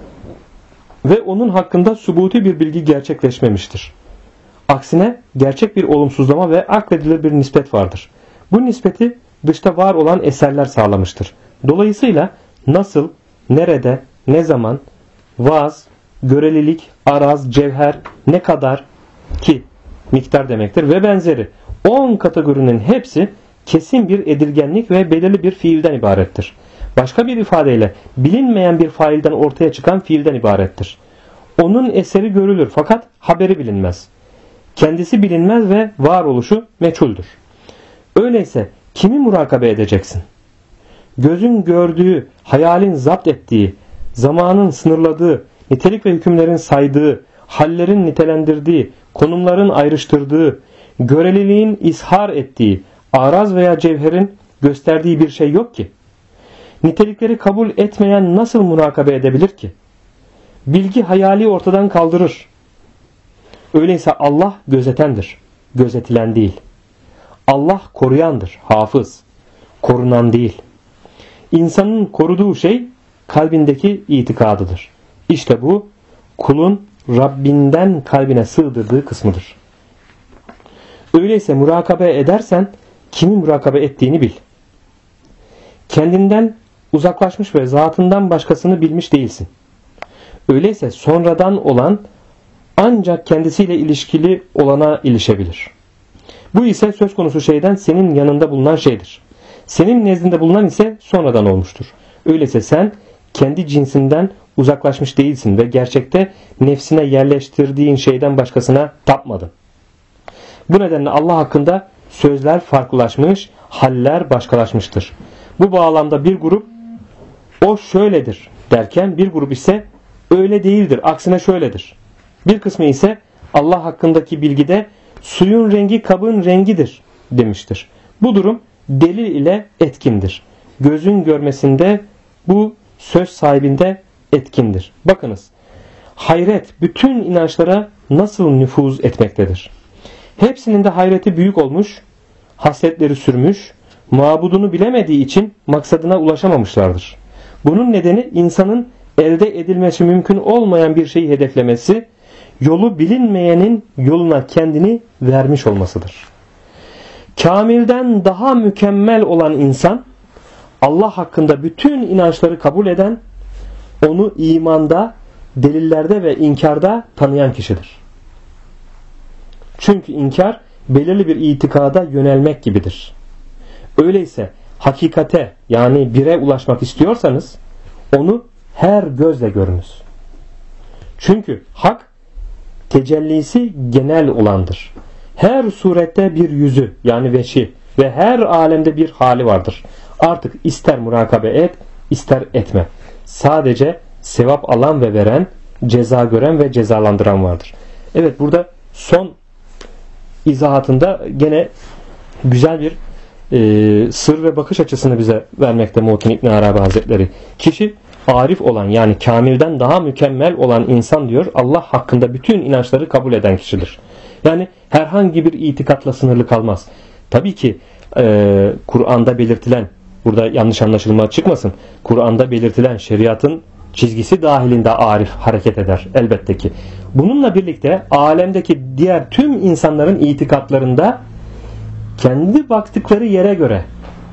Ve onun hakkında subuti bir bilgi gerçekleşmemiştir. Aksine gerçek bir olumsuzlama ve akledilir bir nispet vardır. Bu nispeti dışta var olan eserler sağlamıştır. Dolayısıyla nasıl, nerede, ne zaman, vaz, görelilik, araz, cevher, ne kadar ki miktar demektir ve benzeri 10 kategorinin hepsi kesin bir edilgenlik ve belirli bir fiilden ibarettir. Başka bir ifadeyle bilinmeyen bir failden ortaya çıkan fiilden ibarettir. Onun eseri görülür fakat haberi bilinmez. Kendisi bilinmez ve varoluşu meçhuldür. Öyleyse kimi murakabe edeceksin? Gözün gördüğü, hayalin zapt ettiği, zamanın sınırladığı, nitelik ve hükümlerin saydığı, hallerin nitelendirdiği, konumların ayrıştırdığı, göreliliğin ishar ettiği, araz veya cevherin gösterdiği bir şey yok ki. Nitelikleri kabul etmeyen nasıl murakabe edebilir ki? Bilgi hayali ortadan kaldırır. Öyleyse Allah gözetendir, gözetilen değil. Allah koruyandır, hafız, korunan değil. İnsanın koruduğu şey kalbindeki itikadıdır. İşte bu kulun Rabbinden kalbine sığdırdığı kısmıdır. Öyleyse murakabe edersen kimi murakabe ettiğini bil. Kendinden uzaklaşmış ve zatından başkasını bilmiş değilsin. Öyleyse sonradan olan ancak kendisiyle ilişkili olana ilişebilir. Bu ise söz konusu şeyden senin yanında bulunan şeydir. Senin nezdinde bulunan ise sonradan olmuştur. Öyleyse sen kendi cinsinden uzaklaşmış değilsin ve gerçekte nefsine yerleştirdiğin şeyden başkasına tapmadın. Bu nedenle Allah hakkında sözler farklılaşmış, haller başkalaşmıştır. Bu bağlamda bir grup o şöyledir derken bir grup ise öyle değildir, aksine şöyledir. Bir kısmı ise Allah hakkındaki bilgide suyun rengi kabın rengidir demiştir. Bu durum delil ile etkindir. Gözün görmesinde bu söz sahibinde etkindir. Bakınız, hayret bütün inançlara nasıl nüfuz etmektedir. Hepsinin de hayreti büyük olmuş, hasletleri sürmüş, mabudunu bilemediği için maksadına ulaşamamışlardır. Bunun nedeni insanın elde edilmesi mümkün olmayan bir şeyi hedeflemesi, yolu bilinmeyenin yoluna kendini vermiş olmasıdır. Kamilden daha mükemmel olan insan, Allah hakkında bütün inançları kabul eden, onu imanda, delillerde ve inkarda tanıyan kişidir. Çünkü inkar belirli bir itikada yönelmek gibidir. Öyleyse hakikate yani bire ulaşmak istiyorsanız onu her gözle görünüz. Çünkü hak tecellisi genel olandır. Her surette bir yüzü yani veçi ve her alemde bir hali vardır. Artık ister murakabe et, ister etme. Sadece sevap alan ve veren, ceza gören ve cezalandıran vardır. Evet, burada son izahatında gene güzel bir sır ve bakış açısını bize vermekte Muhittin İbn Arabi Hazretleri. Kişi arif olan yani kamilden daha mükemmel olan insan diyor, Allah hakkında bütün inançları kabul eden kişidir. Yani herhangi bir itikatla sınırlı kalmaz. Tabii ki Kur'an'da belirtilen, burada yanlış anlaşılma çıkmasın, Kur'an'da belirtilen şeriatın çizgisi dahilinde arif hareket eder elbette ki. Bununla birlikte alemdeki diğer tüm insanların itikatlarında kendi baktıkları yere göre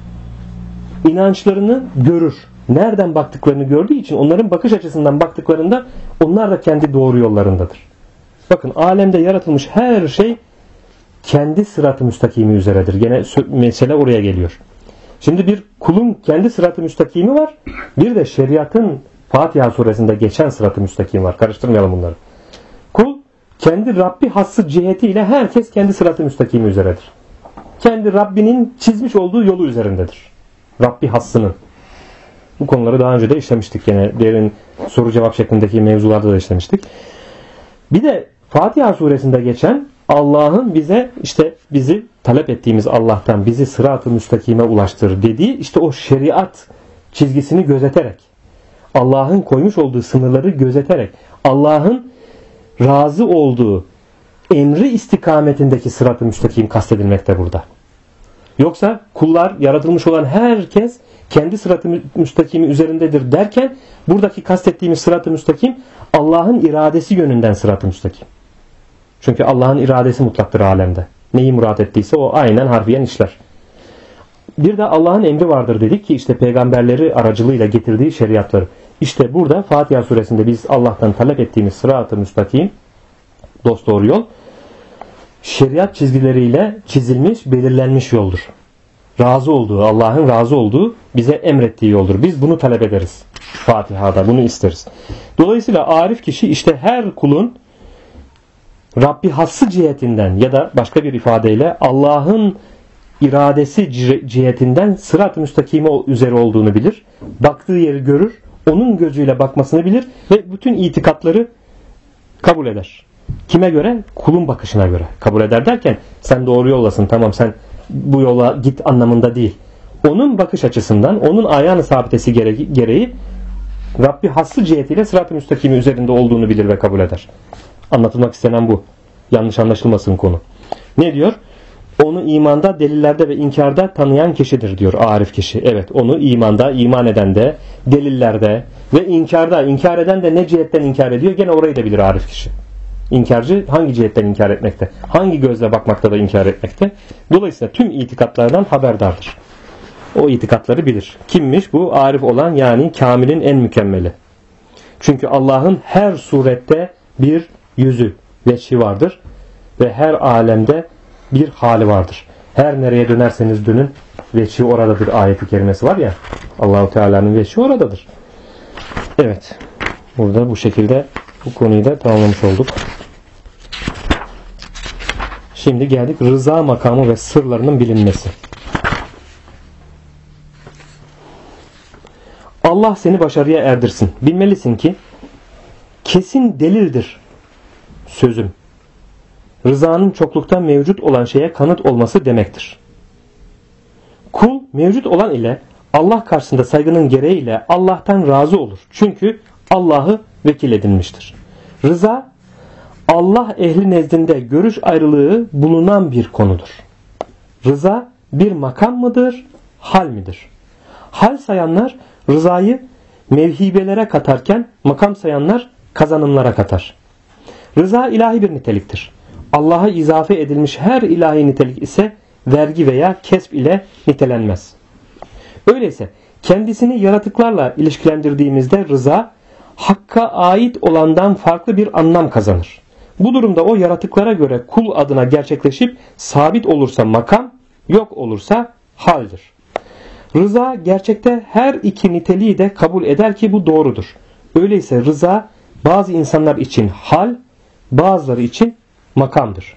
inançlarını görür. Nereden baktıklarını gördüğü için onların bakış açısından baktıklarında onlar da kendi doğru yollarındadır. Bakın alemde yaratılmış her şey kendi sırat-ı müstakimi üzeredir. Gene mesele oraya geliyor. Şimdi bir kulun kendi sırat-ı müstakimi var. Bir de şeriatın Fatiha suresinde geçen sırat-ı müstakim var. Karıştırmayalım bunları. Kul kendi Rabbi hassı cihetiyle herkes kendi sırat-ı müstakimi üzeredir. Kendi Rabbinin çizmiş olduğu yolu üzerindedir. Rabbi hassının. Bu konuları daha önce de işlemiştik. Gene derin soru cevap şeklindeki mevzularda da işlemiştik. Bir de Fatiha suresinde geçen Allah'ın bize işte bizi talep ettiğimiz Allah'tan bizi sırat-ı müstakime ulaştır dediği işte o şeriat çizgisini gözeterek, Allah'ın koymuş olduğu sınırları gözeterek, Allah'ın razı olduğu emri istikametindeki sırat-ı müstakim kastedilmekte burada. Yoksa kullar, yaratılmış olan herkes kendi sırat-ı müstakimi üzerindedir derken buradaki kastettiğimiz sırat-ı müstakim Allah'ın iradesi yönünden sırat-ı müstakim. Çünkü Allah'ın iradesi mutlaktır alemde. Neyi murat ettiyse o aynen harfiyen işler. Bir de Allah'ın emri vardır dedik ki işte peygamberleri aracılığıyla getirdiği şeriatları. İşte burada Fatiha suresinde biz Allah'tan talep ettiğimiz sırat-ı müstakim, dosdoğru yol, şeriat çizgileriyle çizilmiş, belirlenmiş yoldur. Razı olduğu, Allah'ın razı olduğu, bize emrettiği yoldur. Biz bunu talep ederiz. Fatiha'da bunu isteriz. Dolayısıyla arif kişi işte her kulun Rabbi hassı cihetinden ya da başka bir ifadeyle Allah'ın iradesi cihetinden sırat-ı müstakime üzere olduğunu bilir. Baktığı yeri görür. Onun gözüyle bakmasını bilir ve bütün itikatları kabul eder. Kime göre? Kulun bakışına göre. Kabul eder derken sen doğru yoldasın, tamam sen bu yola git anlamında değil. Onun bakış açısından, onun ayağını sabitesi gereği Rabbi hassı cihetiyle sırat-ı müstakimi üzerinde olduğunu bilir ve kabul eder. Anlatılmak istenen bu. Yanlış anlaşılmasın konu. Ne diyor? Onu imanda, delillerde ve inkarda tanıyan kişidir diyor arif kişi. Evet, onu imanda, iman eden de, delillerde ve inkarda, inkar eden de ne cihetten inkar ediyor? Gene orayı da bilir arif kişi. İnkarcı hangi cihetten inkar etmekte? Hangi gözle bakmakta da inkar etmekte? Dolayısıyla tüm itikatlardan haberdardır. O itikatları bilir. Kimmiş bu? Arif olan, yani kamilin en mükemmeli. Çünkü Allah'ın her surette bir yüzü, veçhi vardır ve her alemde bir hali vardır. Her nereye dönerseniz dönün veçhi oradadır ayeti kerimesi var ya. Allahu Teala'nın veçhi oradadır. Evet. Burada bu şekilde bu konuyu da tamamlamış olduk. Şimdi geldik rıza makamı ve sırlarının bilinmesi. Allah seni başarıya erdirsin. Bilmelisin ki kesin delildir sözüm. Rızanın çoklukta mevcut olan şeye kanıt olması demektir. Kul mevcut olan ile Allah karşısında saygının gereğiyle Allah'tan razı olur. Çünkü Allah'ı vekil edinmiştir. Rıza Allah ehli nezdinde görüş ayrılığı bulunan bir konudur. Rıza bir makam mıdır, hal midir? Hal sayanlar rızayı mevhibelere katarken makam sayanlar kazanımlara katar. Rıza ilahi bir niteliktir. Allah'a izafe edilmiş her ilahi nitelik ise vergi veya kesb ile nitelenmez. Öyleyse kendisini yaratıklarla ilişkilendirdiğimizde rıza Hakk'a ait olandan farklı bir anlam kazanır. Bu durumda o yaratıklara göre kul adına gerçekleşip sabit olursa makam, yok olursa haldir. Rıza gerçekte her iki niteliği de kabul eder ki bu doğrudur. Öyleyse rıza bazı insanlar için hal, bazıları için makamdır.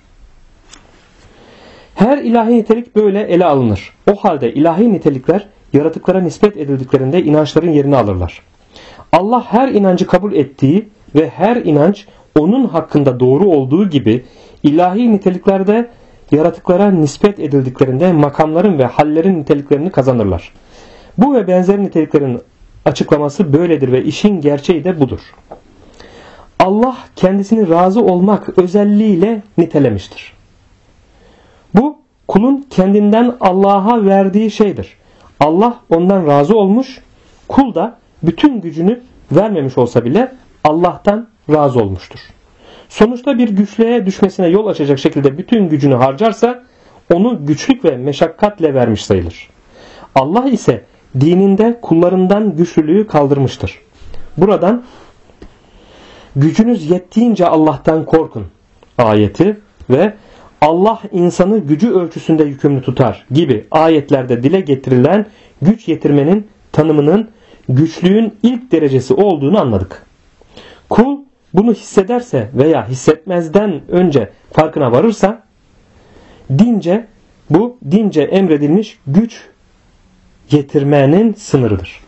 Her ilahi nitelik böyle ele alınır. O halde ilahi nitelikler yaratıklara nispet edildiklerinde inançların yerini alırlar. Allah her inancı kabul ettiği ve her inanç onun hakkında doğru olduğu gibi ilahi niteliklerde yaratıklara nispet edildiklerinde makamların ve hallerin niteliklerini kazanırlar. Bu ve benzer niteliklerin açıklaması böyledir ve işin gerçeği de budur. Allah kendisini razı olmak özelliğiyle nitelemiştir. Bu kulun kendinden Allah'a verdiği şeydir. Allah ondan razı olmuş, kul da bütün gücünü vermemiş olsa bile Allah'tan razı olmuştur. Sonuçta bir güçlüğe düşmesine yol açacak şekilde bütün gücünü harcarsa onu güçlük ve meşakkatle vermiş sayılır. Allah ise dininde kullarından güçlülüğü kaldırmıştır. Buradan gücünüz yettiğince Allah'tan korkun. ayeti ve Allah insanı gücü ölçüsünde yükümlü tutar gibi ayetlerde dile getirilen güç yetirmenin tanımının güçlüğün ilk derecesi olduğunu anladık. Kul bunu hissederse veya hissetmezden önce farkına varırsa dince emredilmiş güç yetirmenin sınırıdır.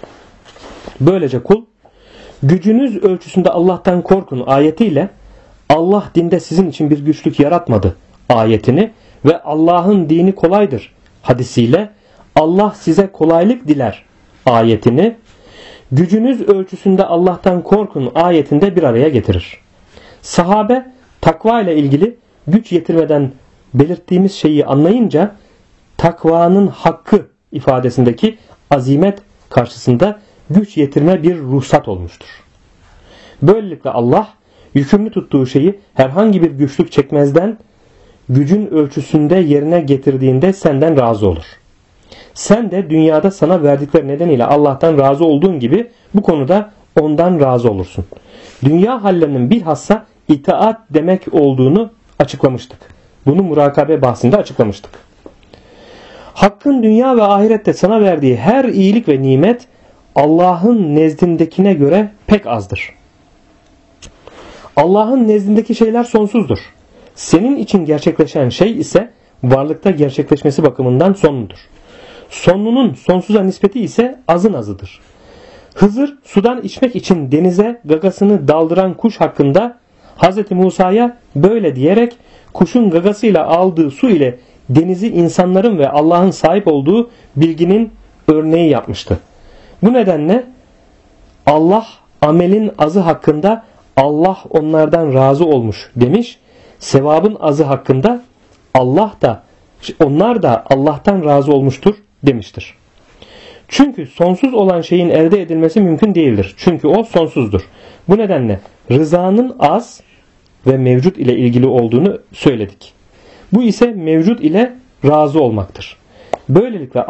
Böylece kul gücünüz ölçüsünde Allah'tan korkun ayetiyle Allah dinde sizin için bir güçlük yaratmadı ayetini ve Allah'ın dini kolaydır hadisiyle Allah size kolaylık diler ayetini gücünüz ölçüsünde Allah'tan korkun ayetinde bir araya getirir. Sahabe takva ile ilgili güç yetirmeden belirttiğimiz şeyi anlayınca takvanın hakkı ifadesindeki azimet karşısında güç yetirme bir ruhsat olmuştur. Böylelikle Allah yükümlü tuttuğu şeyi herhangi bir güçlük çekmezden gücün ölçüsünde yerine getirdiğinde senden razı olur. Sen de dünyada sana verdikleri nedeniyle Allah'tan razı olduğun gibi bu konuda ondan razı olursun. Dünya hallerinin bilhassa itaat demek olduğunu açıklamıştık. Bunu murakabe bahsinde açıklamıştık. Hakkın dünya ve ahirette sana verdiği her iyilik ve nimet Allah'ın nezdindekine göre pek azdır. Allah'ın nezdindeki şeyler sonsuzdur. Senin için gerçekleşen şey ise varlıkta gerçekleşmesi bakımından sonludur. Sonlunun sonsuza nispeti ise azın azıdır. Hızır sudan içmek için denize gagasını daldıran kuş hakkında Hz. Musa'ya böyle diyerek kuşun gagasıyla aldığı su ile denizi insanların ve Allah'ın sahip olduğu bilginin örneği yapmıştı. Bu nedenle Allah amelin azı hakkında Allah onlardan razı olmuş demiş. Sevabın azı hakkında onlar da Allah'tan razı olmuştur demiştir. Çünkü sonsuz olan şeyin elde edilmesi mümkün değildir. Çünkü o sonsuzdur. Bu nedenle rızanın az ve mevcut ile ilgili olduğunu söyledik. Bu ise mevcut ile razı olmaktır. Böylelikle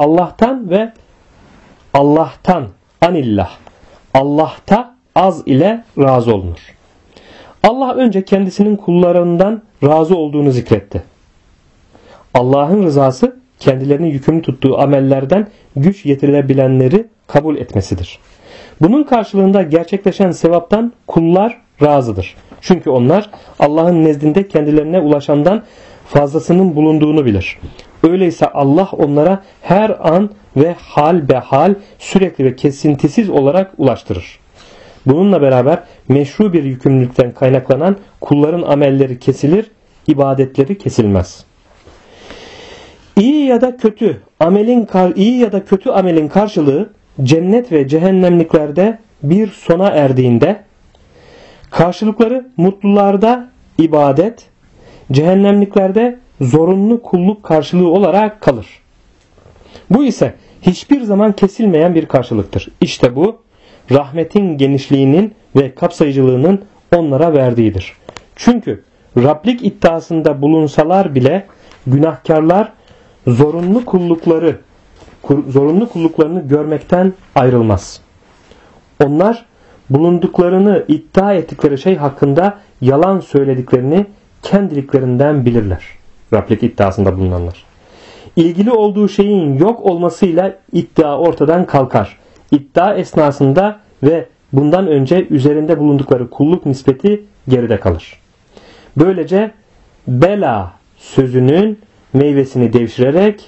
Allah'ta az ile razı olunur. Allah önce kendisinin kullarından razı olduğunu zikretti. Allah'ın rızası kendilerini yükümlü tuttuğu amellerden güç yetirilebilenleri kabul etmesidir. Bunun karşılığında gerçekleşen sevaptan kullar razıdır. Çünkü onlar Allah'ın nezdinde kendilerine ulaşandan fazlasının bulunduğunu bilir. Öyleyse Allah onlara her an ve hal be hal sürekli ve kesintisiz olarak ulaştırır. Bununla beraber meşru bir yükümlülükten kaynaklanan kulların amelleri kesilir, ibadetleri kesilmez. İyi ya da kötü amelin karşılığı cennet ve cehennemliklerde bir sona erdiğinde karşılıkları mutlularda ibadet, cehennemliklerde zorunlu kulluk karşılığı olarak kalır. Bu ise hiçbir zaman kesilmeyen bir karşılıktır. İşte bu rahmetin genişliğinin ve kapsayıcılığının onlara verdiğidir. Çünkü Rablik iddiasında bulunsalar bile günahkarlar zorunlu kulluklarını görmekten ayrılmaz. Onlar bulunduklarını iddia ettikleri şey hakkında yalan söylediklerini kendiliklerinden bilirler. Rablik iddiasında bulunanlar. İlgili olduğu şeyin yok olmasıyla iddia ortadan kalkar. İddia esnasında ve bundan önce üzerinde bulundukları kulluk nispeti geride kalır. Böylece bela sözünün meyvesini devşirerek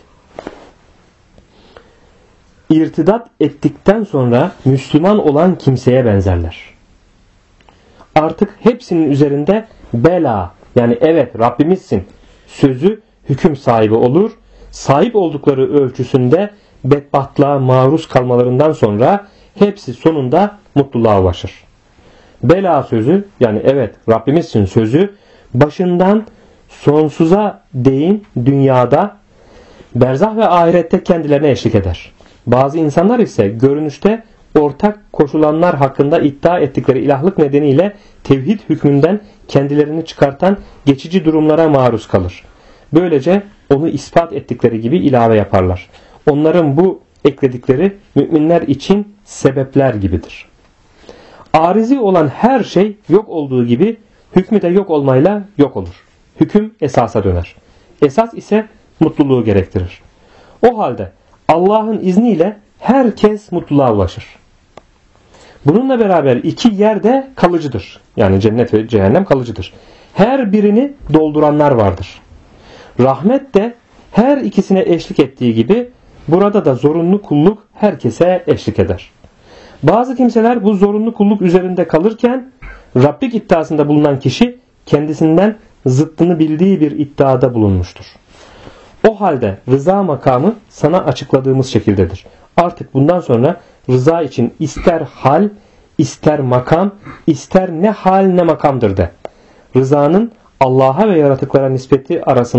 irtidat ettikten sonra Müslüman olan kimseye benzerler. Artık hepsinin üzerinde bela yani evet Rabbimizsin sözü hüküm sahibi olur. Sahip oldukları ölçüsünde bedbahtlığa maruz kalmalarından sonra hepsi sonunda mutluluğa ulaşır. Bela sözü yani evet Rabbimizsin sözü başından sonsuza değin dünyada, berzah ve ahirette kendilerine eşlik eder. Bazı insanlar ise görünüşte ortak koşulanlar hakkında iddia ettikleri ilahlık nedeniyle tevhid hükmünden kendilerini çıkartan geçici durumlara maruz kalır. Böylece onu ispat ettikleri gibi ilave yaparlar. Onların bu ekledikleri müminler için sebepler gibidir. Arizi olan her şey yok olduğu gibi hükmü de yok olmayla yok olur. Hüküm esasa döner. Esas ise mutluluğu gerektirir. O halde Allah'ın izniyle herkes mutluluğa ulaşır. Bununla beraber iki yer de kalıcıdır. Yani cennet ve cehennem kalıcıdır. Her birini dolduranlar vardır. Rahmet de her ikisine eşlik ettiği gibi burada da zorunlu kulluk herkese eşlik eder. Bazı kimseler bu zorunlu kulluk üzerinde kalırken Rabbik iddiasında bulunan kişi kendisinden zıttını bildiği bir iddiada bulunmuştur. O halde rıza makamı sana açıkladığımız şekildedir. Artık bundan sonra rıza için ister hal, ister makam, ister ne hal ne makamdır de. Rızanın Allah'a ve yaratıklara nispeti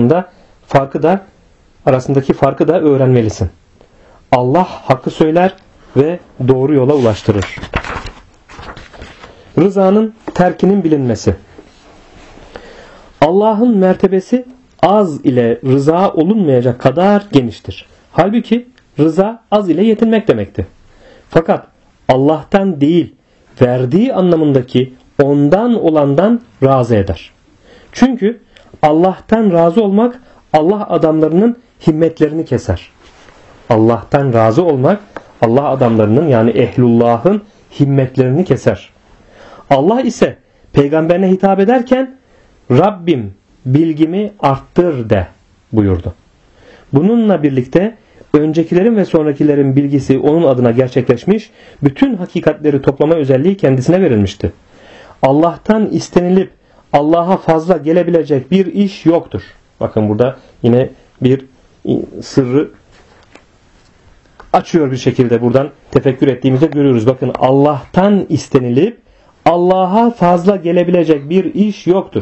arasındaki farkı da öğrenmelisin. Allah hakkı söyler ve doğru yola ulaştırır. Rızanın terkinin bilinmesi. Allah'ın mertebesi az ile rıza olunmayacak kadar geniştir. Halbuki rıza az ile yetinmek demekti. Fakat Allah'tan değil, verdiği anlamındaki ondan olandan razı eder. Çünkü Allah'tan razı olmak Allah adamlarının himmetlerini keser. Allah'tan razı olmak Allah adamlarının yani ehlullah'ın himmetlerini keser. Allah ise peygamberine hitap ederken Rabbim bilgimi arttır de buyurdu. Bununla birlikte öncekilerin ve sonrakilerin bilgisi onun adına gerçekleşmiş, bütün hakikatleri toplama özelliği kendisine verilmişti. Allah'tan istenilip Allah'a fazla gelebilecek bir iş yoktur. Bakın burada yine bir sırrı açıyor bir şekilde buradan tefekkür ettiğimizde görüyoruz. Bakın Allah'tan istenilip Allah'a fazla gelebilecek bir iş yoktur.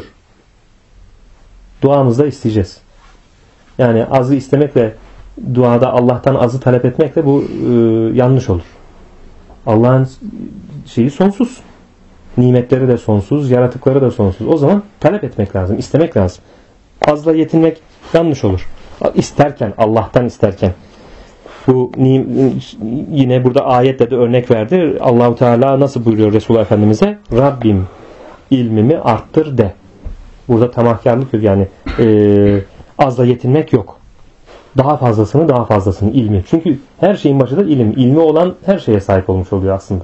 Duamızda isteyeceğiz. Yani azı istemekle duada Allah'tan azı talep etmekle bu yanlış olur. Allah'ın şeyi sonsuz. Nimetleri de sonsuz, yaratıkları da sonsuz. O zaman talep etmek lazım, istemek lazım. Azla yetinmek yanlış olur. İsterken, Allah'tan isterken. Bu yine burada ayetle de örnek verdi. Allahu Teala nasıl buyuruyor Resulullah Efendimiz'e? Rabbim ilmimi arttır de. Burada tamahkarlık yok yani. Azla yetinmek yok. Daha fazlasını ilmi. Çünkü her şeyin başı da ilim. İlmi olan her şeye sahip olmuş oluyor aslında.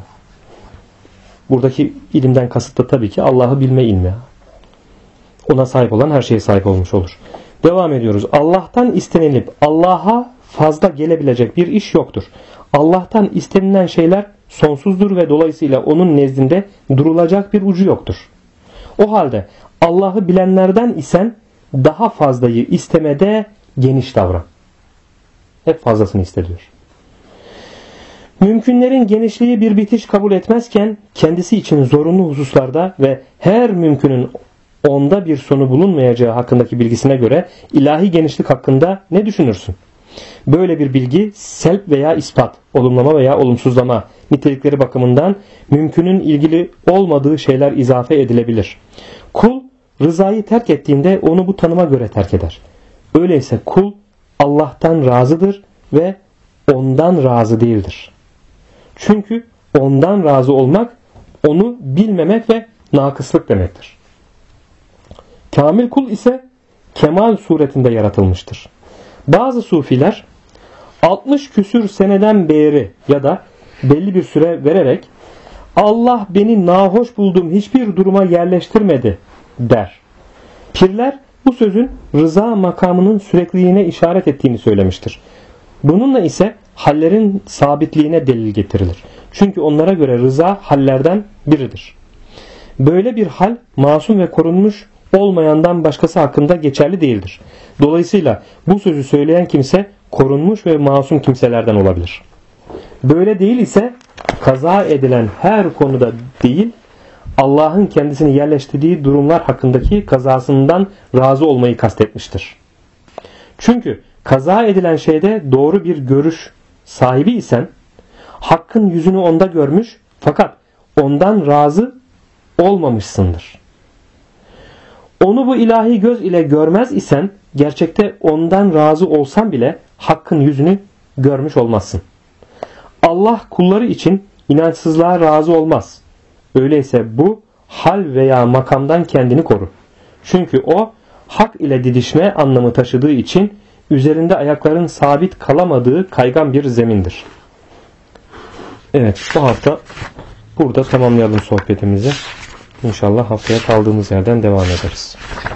Buradaki ilimden kasıt da tabii ki Allah'ı bilme ilmi. Ona sahip olan her şeye sahip olmuş olur. Devam ediyoruz. Allah'tan istenilip Allah'a fazla gelebilecek bir iş yoktur. Allah'tan istenilen şeyler sonsuzdur ve dolayısıyla onun nezdinde durulacak bir ucu yoktur. O halde Allah'ı bilenlerden isen daha fazlayı istemede geniş davran. Hep fazlasını istediyor. Mümkünlerin genişliği bir bitiş kabul etmezken kendisi için zorunlu hususlarda ve her mümkünün onda bir sonu bulunmayacağı hakkındaki bilgisine göre ilahi genişlik hakkında ne düşünürsün? Böyle bir bilgi selp veya ispat, olumlama veya olumsuzlama nitelikleri bakımından mümkünün ilgili olmadığı şeyler izafe edilebilir. Kul rızayı terk ettiğinde onu bu tanıma göre terk eder. Öyleyse kul Allah'tan razıdır ve ondan razı değildir. Çünkü ondan razı olmak onu bilmemek ve nakıslık demektir. Kamil kul ise kemal suretinde yaratılmıştır. Bazı sufiler 60 küsür seneden beri ya da belli bir süre vererek Allah beni nahoş bulduğum hiçbir duruma yerleştirmedi der. Pirler bu sözün rıza makamının sürekliliğine işaret ettiğini söylemiştir. Bununla ise hallerin sabitliğine delil getirilir. Çünkü onlara göre rıza hallerden biridir. Böyle bir hal masum ve korunmuş olmayandan başkası hakkında geçerli değildir. Dolayısıyla bu sözü söyleyen kimse korunmuş ve masum kimselerden olabilir. Böyle değil ise kaza edilen her konuda değil, Allah'ın kendisini yerleştirdiği durumlar hakkındaki kazasından razı olmayı kastetmiştir. Çünkü kaza edilen şeyde doğru bir görüş sahibi isen, hakkın yüzünü onda görmüş fakat ondan razı olmamışsındır. Onu bu ilahi göz ile görmez isen, gerçekte ondan razı olsan bile hakkın yüzünü görmüş olmazsın. Allah kulları için inançsızlığa razı olmaz. Öyleyse bu hal veya makamdan kendini koru. Çünkü o hak ile didişme anlamı taşıdığı için üzerinde ayakların sabit kalamadığı kaygan bir zemindir. Evet, bu hafta burada tamamlayalım sohbetimizi. İnşallah haftaya kaldığımız yerden devam ederiz.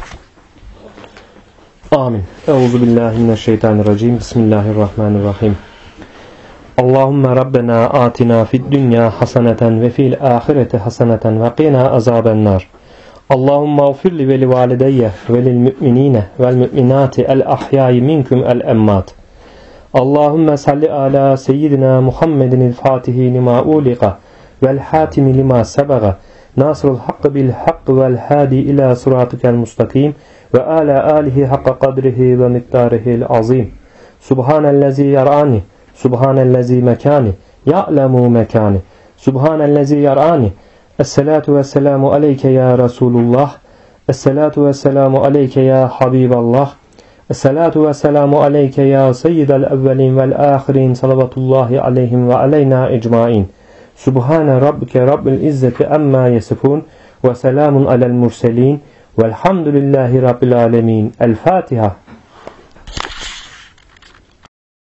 Amin. Euzubillahimineşşeytanirracim. Bismillahirrahmanirrahim. Allahümme Rabbena atina fid dünya haseneten ve fil ahireti haseneten ve qina azabennar. Allahümme ğfirli ve li valideyye ve lil mü'minine vel mü'minati el ahyai minkum el emmat. Allahümme salli ala seyyidina Muhammedin il fatihi lima uliqa vel hatimi lima sebaga nasrul hakkı bil hakkı vel hadi ila sıratikel mustakim ve ala alihi hakka kadrihi ve miktarihil azim. Subhanellezi yarani, subhanellezi mekani, ya'lemu mekani, subhanellezi yarani. Esselatu vesselamu aleyke ya Resulullah, esselatu vesselamu aleyke ya Habiballah, esselatu vesselamu aleyke ya seyyidel evvelin vel ahirin, salavatullahi aleyhim ve aleyna ecmain. Subhane rabbike rabbil izzeti emma yesifun ve selamun alel murselin velhamdülillahi rabbil alemin. El Fatiha.